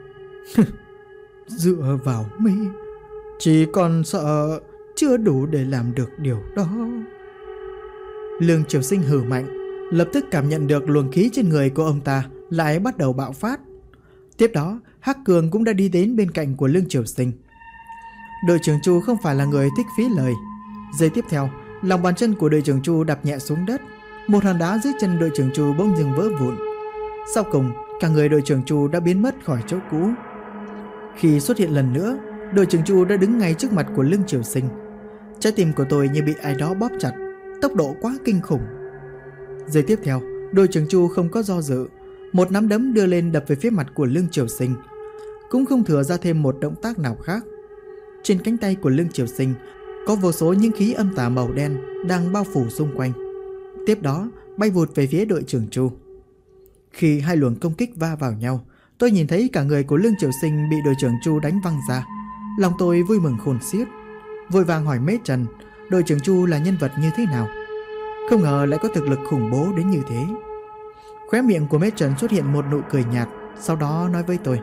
Dựa vào mi, chỉ còn sợ chưa đủ để làm được điều đó. Lương Triều Sinh hừ mạnh, lập tức cảm nhận được luồng khí trên người của ông ta lại bắt đầu bạo phát. Tiếp đó Hắc Cường cũng đã đi đến bên cạnh của Lương Triều Sinh. Đội trưởng Chu không phải là người thích phí lời. Giây tiếp theo, lòng bàn chân của đội trưởng Chu đạp nhẹ xuống đất. Một hòn đá dưới chân đội trưởng Chu bỗng dưng vỡ vụn. Sau cùng, cả người đội trưởng Chu đã biến mất khỏi chỗ cũ. Khi xuất hiện lần nữa, đội trưởng Chu đã đứng ngay trước mặt của Lương Triều Sinh. Trái tim của tôi như bị ai đó bóp chặt, tốc độ quá kinh khủng. Giây tiếp theo, đội trưởng Chu không có do dự, một nắm đấm đưa lên đập về phía mặt của Lương Triều Sinh, cũng không thừa ra thêm một động tác nào khác. Trên cánh tay của Lương Triều Sinh có vô số những khí âm tà màu đen đang bao phủ xung quanh, tiếp đó bay vụt về phía đội trưởng Chu. Khi hai luồng công kích va vào nhau, tôi nhìn thấy cả người của Lương Triều Sinh bị đội trưởng Chu đánh văng ra. Lòng tôi vui mừng khôn xiết, vội vàng hỏi Mễ Trần đội trưởng Chu là nhân vật như thế nào. Không ngờ lại có thực lực khủng bố đến như thế. Khóe miệng của Mễ Trần xuất hiện một nụ cười nhạt, sau đó nói với tôi.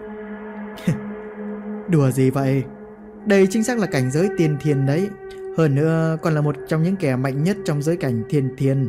Đùa gì vậy? Đây chính xác là cảnh giới tiên thiên đấy. Hơn nữa còn là một trong những kẻ mạnh nhất trong giới cảnh thiên thiên.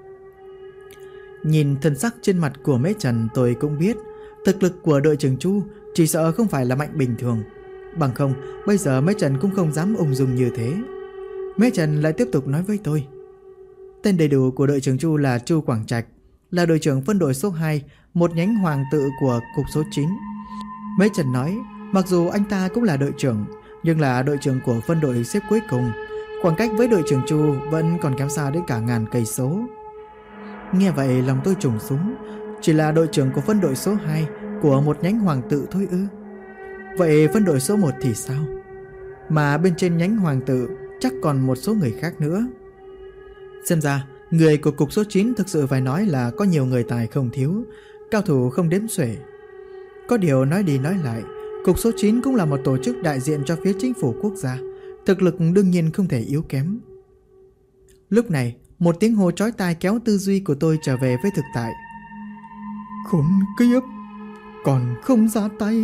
Nhìn thân sắc trên mặt của Mễ Trần, tôi cũng biết thực lực của đội trưởng Chu chỉ sợ không phải là mạnh bình thường. Bằng không, bây giờ Mễ Trần cũng không dám ung dung như thế. Mễ Trần lại tiếp tục nói với tôi. Tên đầy đủ của đội trưởng Chu là Chu Quảng Trạch, là đội trưởng phân đội số 2, một nhánh hoàng tự của cục số 9. Mễ Trần nói, mặc dù anh ta cũng là đội trưởng, nhưng là đội trưởng của phân đội xếp cuối cùng. Khoảng cách với đội trưởng Chu vẫn còn kém xa đến cả ngàn cây số. Nghe vậy lòng tôi trùng xuống. Chỉ là đội trưởng của phân đội số 2, của một nhánh hoàng tự thôi ư? Vậy phân đội số 1 thì sao? Mà bên trên nhánh hoàng tự chắc còn một số người khác nữa. Xem ra người của cục số 9 thực sự phải nói là có nhiều người tài không thiếu, cao thủ không đếm xuể. Có điều nói đi nói lại, cục số 9 cũng là một tổ chức đại diện cho phía chính phủ quốc gia, thực lực đương nhiên không thể yếu kém. Lúc này, một tiếng hô chói tai kéo tư duy của tôi trở về với thực tại. Khốn kiếp, còn không ra tay.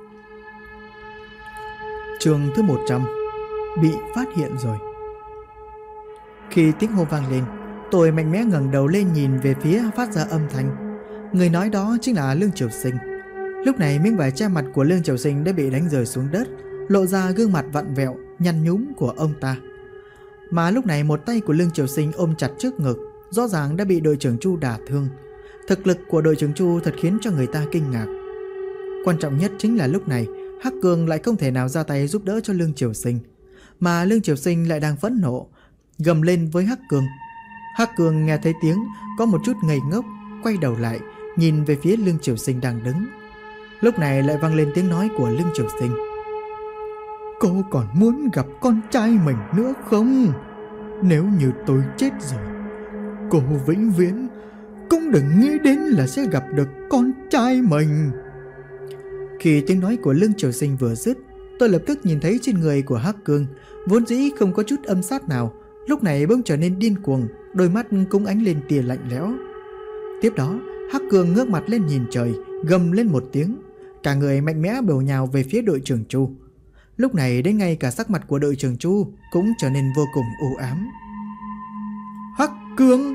Chương thứ 100, bị phát hiện rồi. Khi tiếng hô vang lên, tôi mạnh mẽ ngẩng đầu lên nhìn về phía phát ra âm thanh. Người nói đó chính là Lương Triều Sinh. Lúc này miếng vải che mặt của Lương Triều Sinh đã bị đánh rơi xuống đất, lộ ra gương mặt vặn vẹo, nhăn nhúm của ông ta. Mà lúc này một tay của Lương Triều Sinh ôm chặt trước ngực, rõ ràng đã bị đội trưởng Chu đả thương. Thực lực của đội trưởng Chu thật khiến cho người ta kinh ngạc. Quan trọng nhất chính là lúc này Hắc Cương lại không thể nào ra tay giúp đỡ cho Lương Triều Sinh, mà Lương Triều Sinh lại đang phẫn nộ, gầm lên với Hắc Cương. Hắc Cương nghe thấy tiếng có một chút ngây ngốc, quay đầu lại nhìn về phía Lương Triều Sinh đang đứng. Lúc này lại vang lên tiếng nói của Lương Triều Sinh. Cô còn muốn gặp con trai mình nữa không? Nếu như tôi chết rồi, cô vĩnh viễn cũng đừng nghĩ đến là sẽ gặp được con trai mình. Khi tiếng nói của Lương Triều Sinh vừa dứt, tôi lập tức nhìn thấy trên người của Hắc Cương vốn dĩ không có chút âm sát nào, lúc này bỗng trở nên điên cuồng, đôi mắt cũng ánh lên tia lạnh lẽo. Tiếp đó, Hắc Cương ngước mặt lên nhìn trời, gầm lên một tiếng, cả người mạnh mẽ bổ nhào về phía đội trưởng Chu. Lúc này đến ngay cả sắc mặt của đội trưởng Chu cũng trở nên vô cùng u ám. Hắc Cương!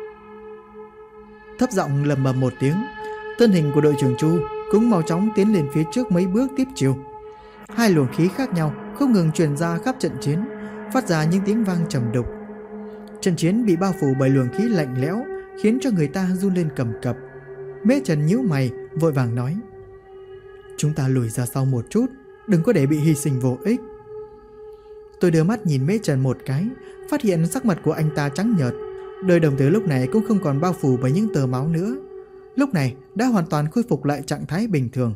Thấp giọng lầm bầm một tiếng, thân hình của đội trưởng Chu cũng mau chóng tiến lên phía trước mấy bước tiếp chiêu. Hai luồng khí khác nhau không ngừng truyền ra khắp trận chiến, phát ra những tiếng vang trầm đục. Trận chiến bị bao phủ bởi luồng khí lạnh lẽo, khiến cho người ta run lên cầm cập. Mễ Trần nhíu mày, vội vàng nói: Chúng ta lùi ra sau một chút, đừng có để bị hy sinh vô ích. Tôi đưa mắt nhìn Mễ Trần một cái, phát hiện sắc mặt của anh ta trắng nhợt, đôi đồng tử lúc này cũng không còn bao phủ bởi những tờ máu nữa, lúc này đã hoàn toàn khôi phục lại trạng thái bình thường.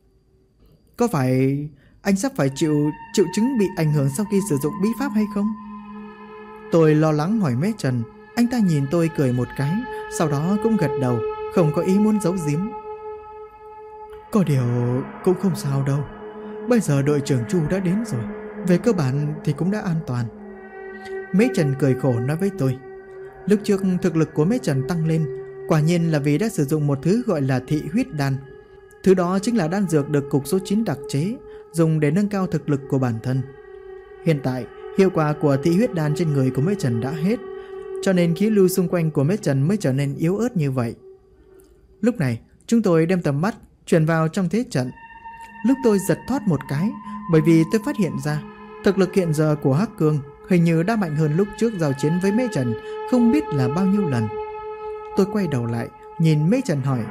Có phải anh sắp phải chịu chứng bị ảnh hưởng sau khi sử dụng bí pháp hay không? Tôi lo lắng hỏi Mễ Trần. Anh ta nhìn tôi cười một cái, sau đó cũng gật đầu, không có ý muốn giấu giếm. Có điều cũng không sao đâu, bây giờ đội trưởng Chu đã đến rồi, về cơ bản thì cũng đã an toàn. Mễ Trần cười khổ nói với tôi. Lúc trước thực lực của Mễ Trần tăng lên, quả nhiên là vì đã sử dụng một thứ gọi là thị huyết đan. Thứ đó chính là đan dược được cục số 9 đặc chế, dùng để nâng cao thực lực của bản thân. Hiện tại, hiệu quả của thị huyết đan trên người của Mễ Trần đã hết, cho nên khí lưu xung quanh của Mễ Trần mới trở nên yếu ớt như vậy. Lúc này, chúng tôi đem tầm mắt chuyển vào trong thế trận. Lúc tôi giật thoát một cái, bởi vì tôi phát hiện ra thực lực hiện giờ của Hắc Cương hình như đã mạnh hơn lúc trước giao chiến với Mễ Trần không biết là bao nhiêu lần. Tôi quay đầu lại, nhìn Mễ Trần hỏi: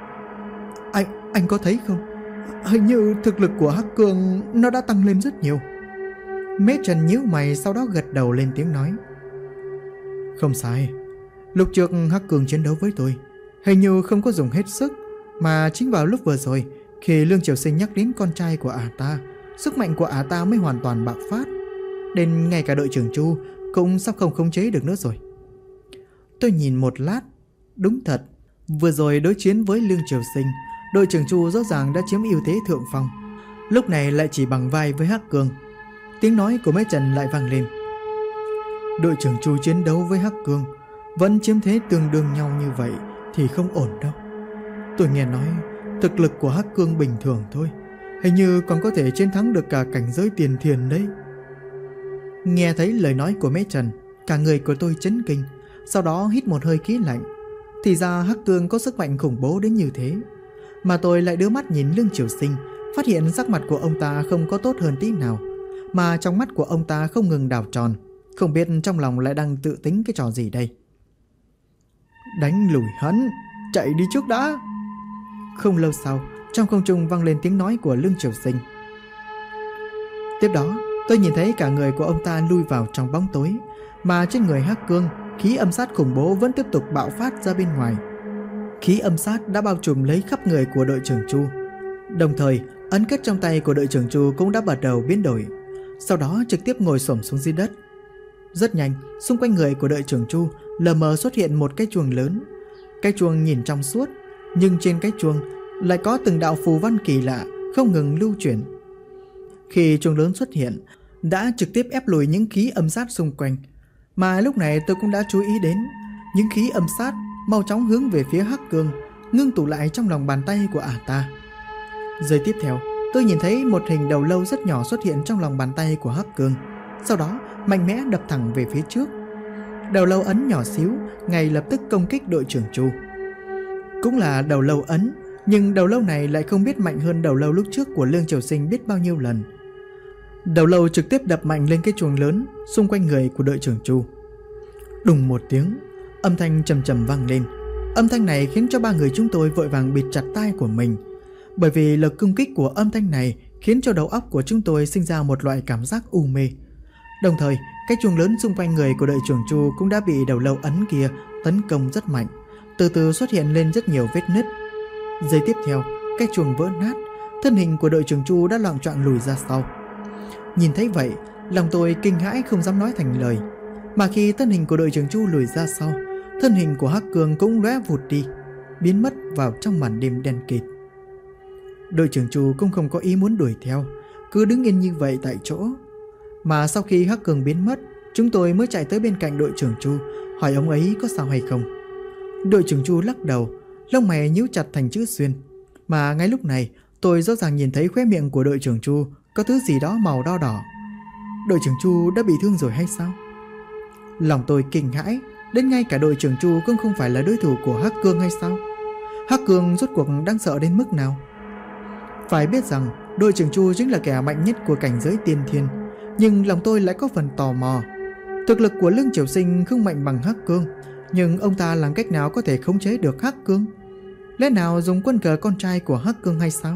Anh có thấy không? Hình như thực lực của Hắc Cương nó đã tăng lên rất nhiều. Mễ Trần nhíu mày, sau đó gật đầu lên tiếng nói: Không sai, lúc trước Hắc Cương chiến đấu với tôi hình như không có dùng hết sức, mà chính vào lúc vừa rồi khi Lương Triều Sinh nhắc đến con trai của ả ta, sức mạnh của ả ta mới hoàn toàn bạo phát, đến ngay cả đội trưởng Chu cũng sắp không khống chế được nữa rồi. Tôi nhìn một lát, đúng thật, vừa rồi đối chiến với Lương Triều Sinh, đội trưởng Chu rõ ràng đã chiếm ưu thế thượng phong, lúc này lại chỉ bằng vai với Hắc Cương. Tiếng nói của Mễ Trần lại vang lên: Đội trưởng Chu chiến đấu với Hắc Cương vẫn chiếm thế tương đương nhau như vậy thì không ổn đâu. Tôi nghe nói thực lực của Hắc Cương bình thường thôi, hình như còn có thể chiến thắng được cả cảnh giới tiền thiền đấy. Nghe thấy lời nói của Mễ Trần, cả người của tôi chấn kinh, sau đó hít một hơi khí lạnh. Thì ra Hắc Cương có sức mạnh khủng bố đến như thế. Mà tôi lại đưa mắt nhìn Lương Triều Sinh, phát hiện sắc mặt của ông ta không có tốt hơn tí nào, mà trong mắt của ông ta không ngừng đảo tròn, không biết trong lòng lại đang tự tính cái trò gì đây. Đánh lùi hắn, chạy đi trước đã. Không lâu sau, trong không trung vang lên tiếng nói của Lương Triều Sinh. Tiếp đó, tôi nhìn thấy cả người của ông ta lui vào trong bóng tối, mà trên người Hắc Cương, khí âm sát khủng bố vẫn tiếp tục bạo phát ra bên ngoài. Khí âm sát đã bao trùm lấy khắp người của đội trưởng Chu. Đồng thời, ấn kết trong tay của đội trưởng Chu cũng đã bắt đầu biến đổi. Sau đó trực tiếp ngồi xổm xuống dưới đất. Rất nhanh, xung quanh người của đội trưởng Chu lờ mờ xuất hiện một cái chuông lớn. Cái chuông nhìn trong suốt, nhưng trên cái chuông lại có từng đạo phù văn kỳ lạ không ngừng lưu chuyển. Khi chuông lớn xuất hiện, đã trực tiếp ép lùi những khí âm sát xung quanh. Mà lúc này tôi cũng đã chú ý đến, những khí âm sát mau chóng hướng về phía Hắc Cương, ngưng tụ lại trong lòng bàn tay của ả ta. Giây tiếp theo, tôi nhìn thấy một hình đầu lâu rất nhỏ xuất hiện trong lòng bàn tay của Hắc Cương. Sau đó mạnh mẽ đập thẳng về phía trước. Đầu lâu ấn nhỏ xíu ngay lập tức công kích đội trưởng Chu. Cũng là đầu lâu ấn, nhưng đầu lâu này lại không biết mạnh hơn đầu lâu lúc trước của Lương Triều Sinh biết bao nhiêu lần. Đầu lâu trực tiếp đập mạnh lên cái chuông lớn xung quanh người của đội trưởng Chu. Đùng một tiếng, âm thanh trầm trầm vang lên. Âm thanh này khiến cho ba người chúng tôi vội vàng bịt chặt tai của mình, bởi vì lực công kích của âm thanh này khiến cho đầu óc của chúng tôi sinh ra một loại cảm giác u mê. Đồng thời, cái chuông lớn xung quanh người của đội trưởng Chu cũng đã bị đầu lâu ấn kia tấn công rất mạnh, từ từ xuất hiện lên rất nhiều vết nứt. Giây tiếp theo, cái chuông vỡ nát, thân hình của đội trưởng Chu đã loạng choạng lùi ra sau. Nhìn thấy vậy, lòng tôi kinh hãi không dám nói thành lời. Mà khi thân hình của đội trưởng Chu lùi ra sau, thân hình của Hắc Cương cũng lóe vụt đi, biến mất vào trong màn đêm đen kịt. Đội trưởng Chu cũng không có ý muốn đuổi theo, cứ đứng yên như vậy tại chỗ. Mà sau khi Hắc Cương biến mất, chúng tôi mới chạy tới bên cạnh đội trưởng Chu, hỏi ông ấy có sao hay không. Đội trưởng Chu lắc đầu, lông mày nhíu chặt thành chữ xuyên. Mà ngay lúc này, tôi rõ ràng nhìn thấy khóe miệng của đội trưởng Chu có thứ gì đó màu đỏ đỏ. Đội trưởng Chu đã bị thương rồi hay sao? Lòng tôi kinh hãi, đến ngay cả đội trưởng Chu cũng không phải là đối thủ của Hắc Cương hay sao? Hắc Cương rốt cuộc đáng sợ đến mức nào? Phải biết rằng đội trưởng Chu chính là kẻ mạnh nhất của cảnh giới tiên thiên, nhưng lòng tôi lại có phần tò mò. Thực lực của Lương Triều Sinh không mạnh bằng Hắc Cương, nhưng ông ta làm cách nào có thể khống chế được Hắc Cương? Lẽ nào dùng quân cờ con trai của Hắc Cương hay sao?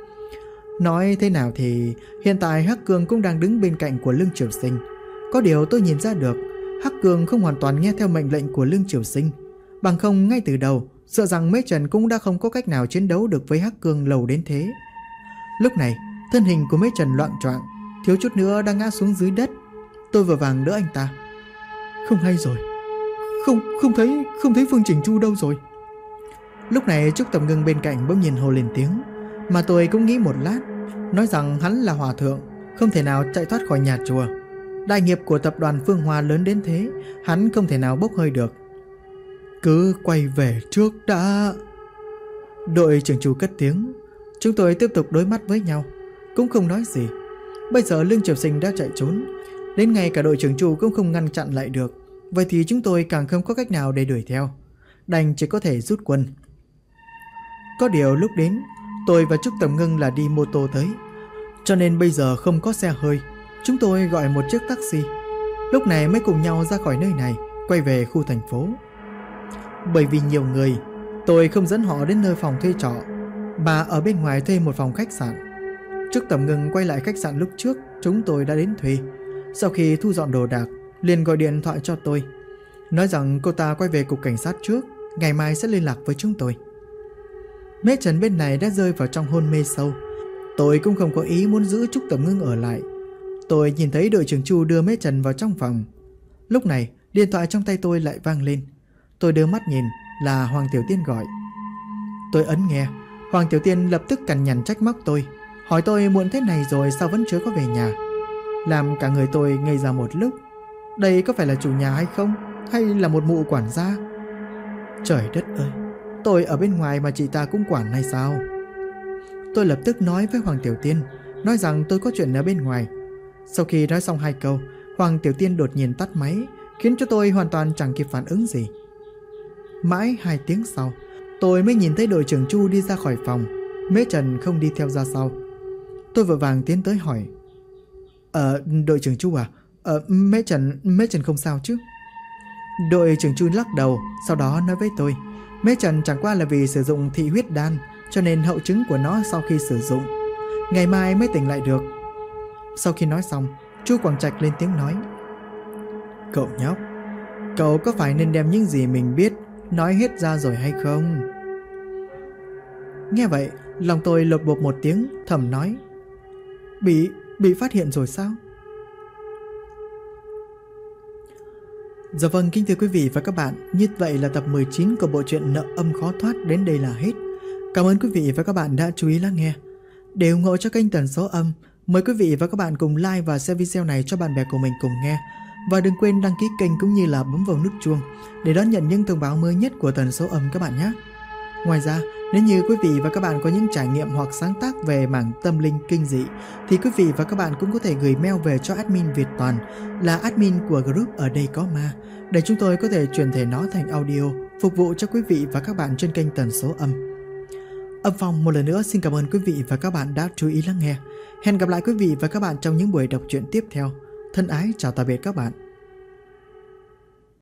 Nói thế nào thì hiện tại Hắc Cương cũng đang đứng bên cạnh của Lương Triều Sinh. Có điều tôi nhìn ra được Hắc Cương không hoàn toàn nghe theo mệnh lệnh của Lương Triều Sinh. Bằng không ngay từ đầu, sợ rằng Mễ Trần cũng đã không có cách nào chiến đấu được với Hắc Cương lâu đến thế. Lúc này, thân hình của Mễ Trần loạng choạng, thiếu chút nữa đang ngã xuống dưới đất. Tôi vội vàng đỡ anh ta. Không hay rồi, không thấy Phương Chỉnh Chu đâu rồi. Lúc này Trúc Tầm Ngưng bên cạnh bỗng nhiên hô lên tiếng, mà tôi cũng nghĩ một lát, nói rằng hắn là hòa thượng, không thể nào chạy thoát khỏi nhà chùa. Đại nghiệp của tập đoàn Phương Hoa lớn đến thế, hắn không thể nào bốc hơi được. Cứ quay về trước đã. Đội trưởng Chu cất tiếng. Chúng tôi tiếp tục đối mắt với nhau, cũng không nói gì. Bây giờ Lương Triều Sinh đã chạy trốn, đến ngay cả đội trưởng Chu cũng không ngăn chặn lại được. Vậy thì chúng tôi càng không có cách nào để đuổi theo, đành chỉ có thể rút quân. Có điều lúc đến, tôi và Trúc Tầm Ngưng là đi mô tô tới, cho nên bây giờ không có xe hơi. Chúng tôi gọi một chiếc taxi, lúc này mới cùng nhau ra khỏi nơi này, quay về khu thành phố. Bởi vì nhiều người, tôi không dẫn họ đến nơi phòng thuê trọ, mà ở bên ngoài thuê một phòng khách sạn. Trúc Tầm Ngưng quay lại khách sạn lúc trước chúng tôi đã đến thuê. Sau khi thu dọn đồ đạc, liền gọi điện thoại cho tôi, nói rằng cô ta quay về cục cảnh sát trước, ngày mai sẽ liên lạc với chúng tôi. Mễ Trần bên này đã rơi vào trong hôn mê sâu. Tôi cũng không có ý muốn giữ Trúc Tầm Ngưng ở lại. Tôi nhìn thấy đội trưởng Chu đưa Mễ Trần vào trong phòng. Lúc này điện thoại trong tay tôi lại vang lên. Tôi đưa mắt nhìn, là Hoàng Tiểu Tiên gọi. Tôi ấn nghe. Hoàng Tiểu Tiên lập tức cằn nhằn trách móc tôi, hỏi tôi muộn thế này rồi sao vẫn chưa có về nhà, làm cả người tôi ngây ra một lúc. Đây có phải là chủ nhà hay không, hay là một mụ quản gia? Trời đất ơi, tôi ở bên ngoài mà chị ta cũng quản hay sao? Tôi lập tức nói với Hoàng Tiểu Tiên, nói rằng tôi có chuyện ở bên ngoài. Sau khi nói xong 2 câu, Hoàng Tiểu Tiên đột nhiên tắt máy, khiến cho tôi hoàn toàn chẳng kịp phản ứng gì. Mãi 2 tiếng sau, tôi mới nhìn thấy đội trưởng Chu đi ra khỏi phòng. Mễ Trần không đi theo ra sau. Tôi vội vàng tiến tới hỏi, đội trưởng Chu à, Mễ Trần không sao chứ? Đội trưởng Chu lắc đầu, sau đó nói với tôi, Mễ Trần chẳng qua là vì sử dụng thị huyết đan, cho nên hậu chứng của nó sau khi sử dụng, ngày mai mới tỉnh lại được. Sau khi nói xong, Chu Quảng Trạch lên tiếng nói, cậu nhóc, cậu có phải nên đem những gì mình biết nói hết ra rồi hay không? Nghe vậy, lòng tôi lột bột một tiếng, thầm nói: Bị phát hiện rồi sao? Dạ vâng, kính thưa quý vị và các bạn, như vậy là tập 19 của bộ truyện Nợ Âm Khó Thoát đến đây là hết. Cảm ơn quý vị và các bạn đã chú ý lắng nghe. Để ủng hộ cho kênh Tần Số Âm, mời quý vị và các bạn cùng like và share video này cho bạn bè của mình cùng nghe. Và đừng quên đăng ký kênh cũng như là bấm vào nút chuông để đón nhận những thông báo mới nhất của Tần Số Âm các bạn nhé. Ngoài ra, nếu như quý vị và các bạn có những trải nghiệm hoặc sáng tác về mảng tâm linh kinh dị thì quý vị và các bạn cũng có thể gửi mail về cho admin Việt Toàn là admin của group Ở Đây Có Ma để chúng tôi có thể chuyển thể nó thành audio phục vụ cho quý vị và các bạn trên kênh Tần Số Âm. Âm Phong một lần nữa xin cảm ơn quý vị và các bạn đã chú ý lắng nghe. Hẹn gặp lại quý vị và các bạn trong những buổi đọc truyện tiếp theo. Thân ái chào tạm biệt các bạn.